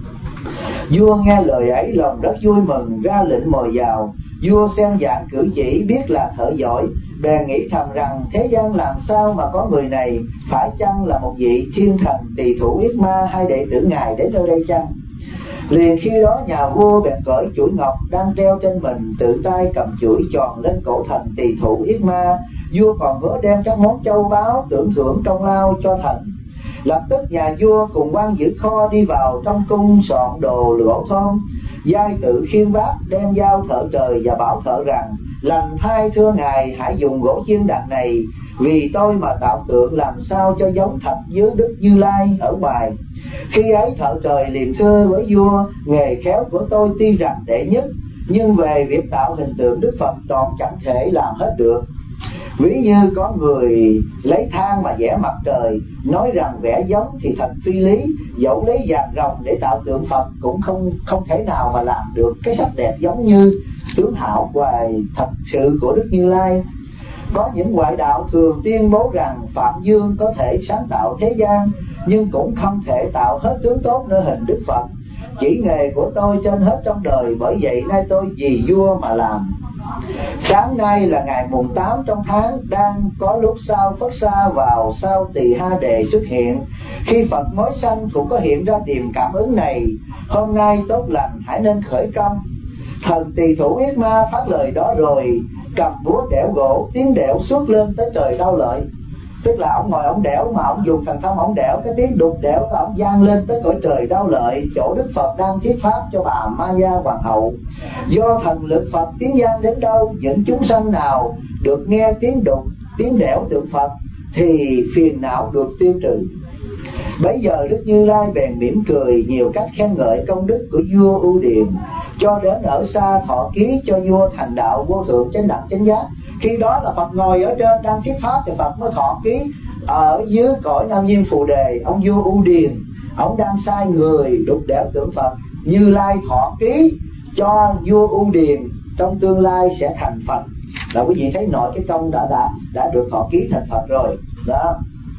Vua nghe lời ấy lòng rất vui mừng, ra lệnh mời vào. Vua xem dạng cử chỉ biết là thợ giỏi, bèn nghĩ thầm rằng thế gian làm sao mà có người này, phải chăng là một vị thiên thần tỳ thủ Yết Ma hay đệ tử ngài đến nơi đây chăng? Liền khi đó nhà vua bèn cởi chuỗi ngọc đang treo trên mình, tự tay cầm chuỗi tròn lên cổ thần tỳ thủ Yết Ma. Vua còn hứa đem các món châu báu tưởng thưởng công lao cho thần. Lập tức nhà vua cùng quan giữ kho đi vào trong cung soạn đồ gỗ thơm. Giai tự khiên bác đem giao thợ trời và bảo thợ rằng: lành thay thưa ngài, hãy dùng gỗ chiên đàn này, vì tôi mà tạo tượng làm sao cho giống thật với Đức Như Lai ở ngoài. Khi ấy thợ trời liền thưa với vua: nghề khéo của tôi tuy rằng đệ nhất, nhưng về việc tạo hình tượng Đức Phật toàn chẳng thể làm hết được. Ví như có người lấy than mà vẽ mặt trời, nói rằng vẽ giống thì thật phi lý. Dẫu lấy vàng rồng để tạo tượng Phật cũng không thể nào mà làm được cái sắc đẹp giống như tướng hảo hoài thật sự của Đức Như Lai. Có những ngoại đạo thường tuyên bố rằng Phạm Dương có thể sáng tạo thế gian, nhưng cũng không thể tạo hết tướng tốt nơi hình Đức Phật. Chỉ nghề của tôi trên hết trong đời, bởi vậy nay tôi vì vua mà làm. Sáng nay là ngày mùng 8 trong tháng, đang có lúc sao Phất Sa vào sao Tỳ Ha Đề xuất hiện. Khi Phật mới sanh cũng có hiện ra điềm cảm ứng này. Hôm nay tốt lành hãy nên khởi công. Thần Tỳ Thủ Yết Ma phát lời đó rồi, cầm búa đẽo gỗ, tiếng đẽo suốt lên tới trời Đau Lợi. Tức là ông ngồi ông đẽo, mà ông dùng thần thông ông đẽo, cái tiếng đục đẽo của ông vang lên tới cõi trời Đau Lợi, chỗ Đức Phật đang thuyết pháp cho bà Maya Hoàng hậu. Do thần lực Phật tiếng vang đến đâu, những chúng sanh nào được nghe tiếng đục, tiếng đẽo tượng Phật thì phiền não được tiêu trừ. Bấy giờ Đức Như Lai bèn mỉm cười, nhiều cách khen ngợi công đức của vua Ưu Điền, cho đến ở xa thọ ký cho vua thành đạo vô thượng chánh đẳng chánh giác. Khi đó là Phật ngồi ở trên đang thuyết pháp thì Phật mới thọ ký ở dưới cõi Nam Diêm Phù Đề. Ông vua Ưu Điền, ông đang sai người đục đẽo tượng Phật. Như Lai thọ ký cho vua Ưu Điền trong tương lai sẽ thành Phật. Là quý vị thấy nội cái công đã được thọ ký thành Phật rồi đó.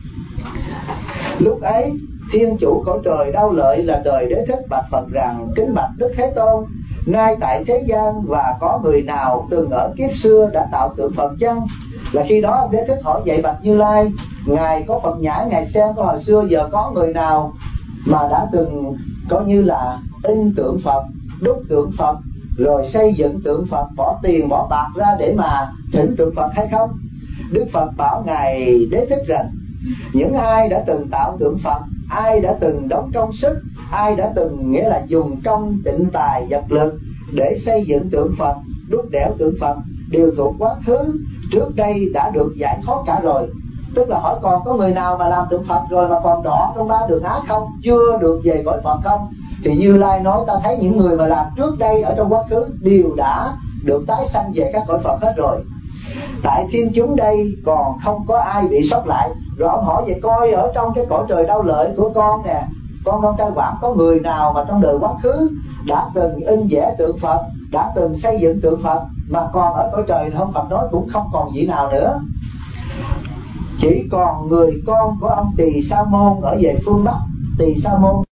Lúc ấy Thiên Chủ cõi trời Đau Lợi là đời Đế Thích bạch Phật rằng: kính bạch Đức Thế Tôn, nay tại thế gian và có người nào từng ở kiếp xưa đã tạo tượng Phật chăng? Là khi đó Đế Thích hỏi vậy bạch Như Lai: ngài có Phật nhã, ngài xem có hồi xưa giờ có người nào mà đã từng coi như là in tượng Phật, đúc tượng Phật, rồi xây dựng tượng Phật, bỏ tiền bỏ bạc ra để mà thỉnh tượng Phật hay không? Đức Phật bảo ngài Đế Thích rằng: những ai đã từng tạo tượng Phật, ai đã từng đóng công sức, ai đã từng nghĩa là dùng công tịnh tài vật lực để xây dựng tượng Phật, đúc đẽo tượng Phật, đều thuộc quá khứ, trước đây đã được giải thoát cả rồi. Tức là hỏi còn có người nào mà làm tượng Phật rồi mà còn đỏ trong ba đường ác không, chưa được về cõi Phật không? Thì Như Lai nói ta thấy những người mà làm trước đây ở trong quá khứ đều đã được tái sanh về các cõi Phật hết rồi. Tại thiên chúng đây còn không có ai bị sót lại. Rồi ông hỏi vậy coi ở trong cái cõi trời Đau Lợi của con nè, con trai Quảng có người nào mà trong đời quá khứ đã từng in vẽ tượng Phật, đã từng xây dựng tượng Phật mà còn ở cõi trời không? Phật nói cũng không còn vị nào nữa. Chỉ còn người con của ông Tỳ Sa Môn ở về phương Bắc. Tỳ Sa Môn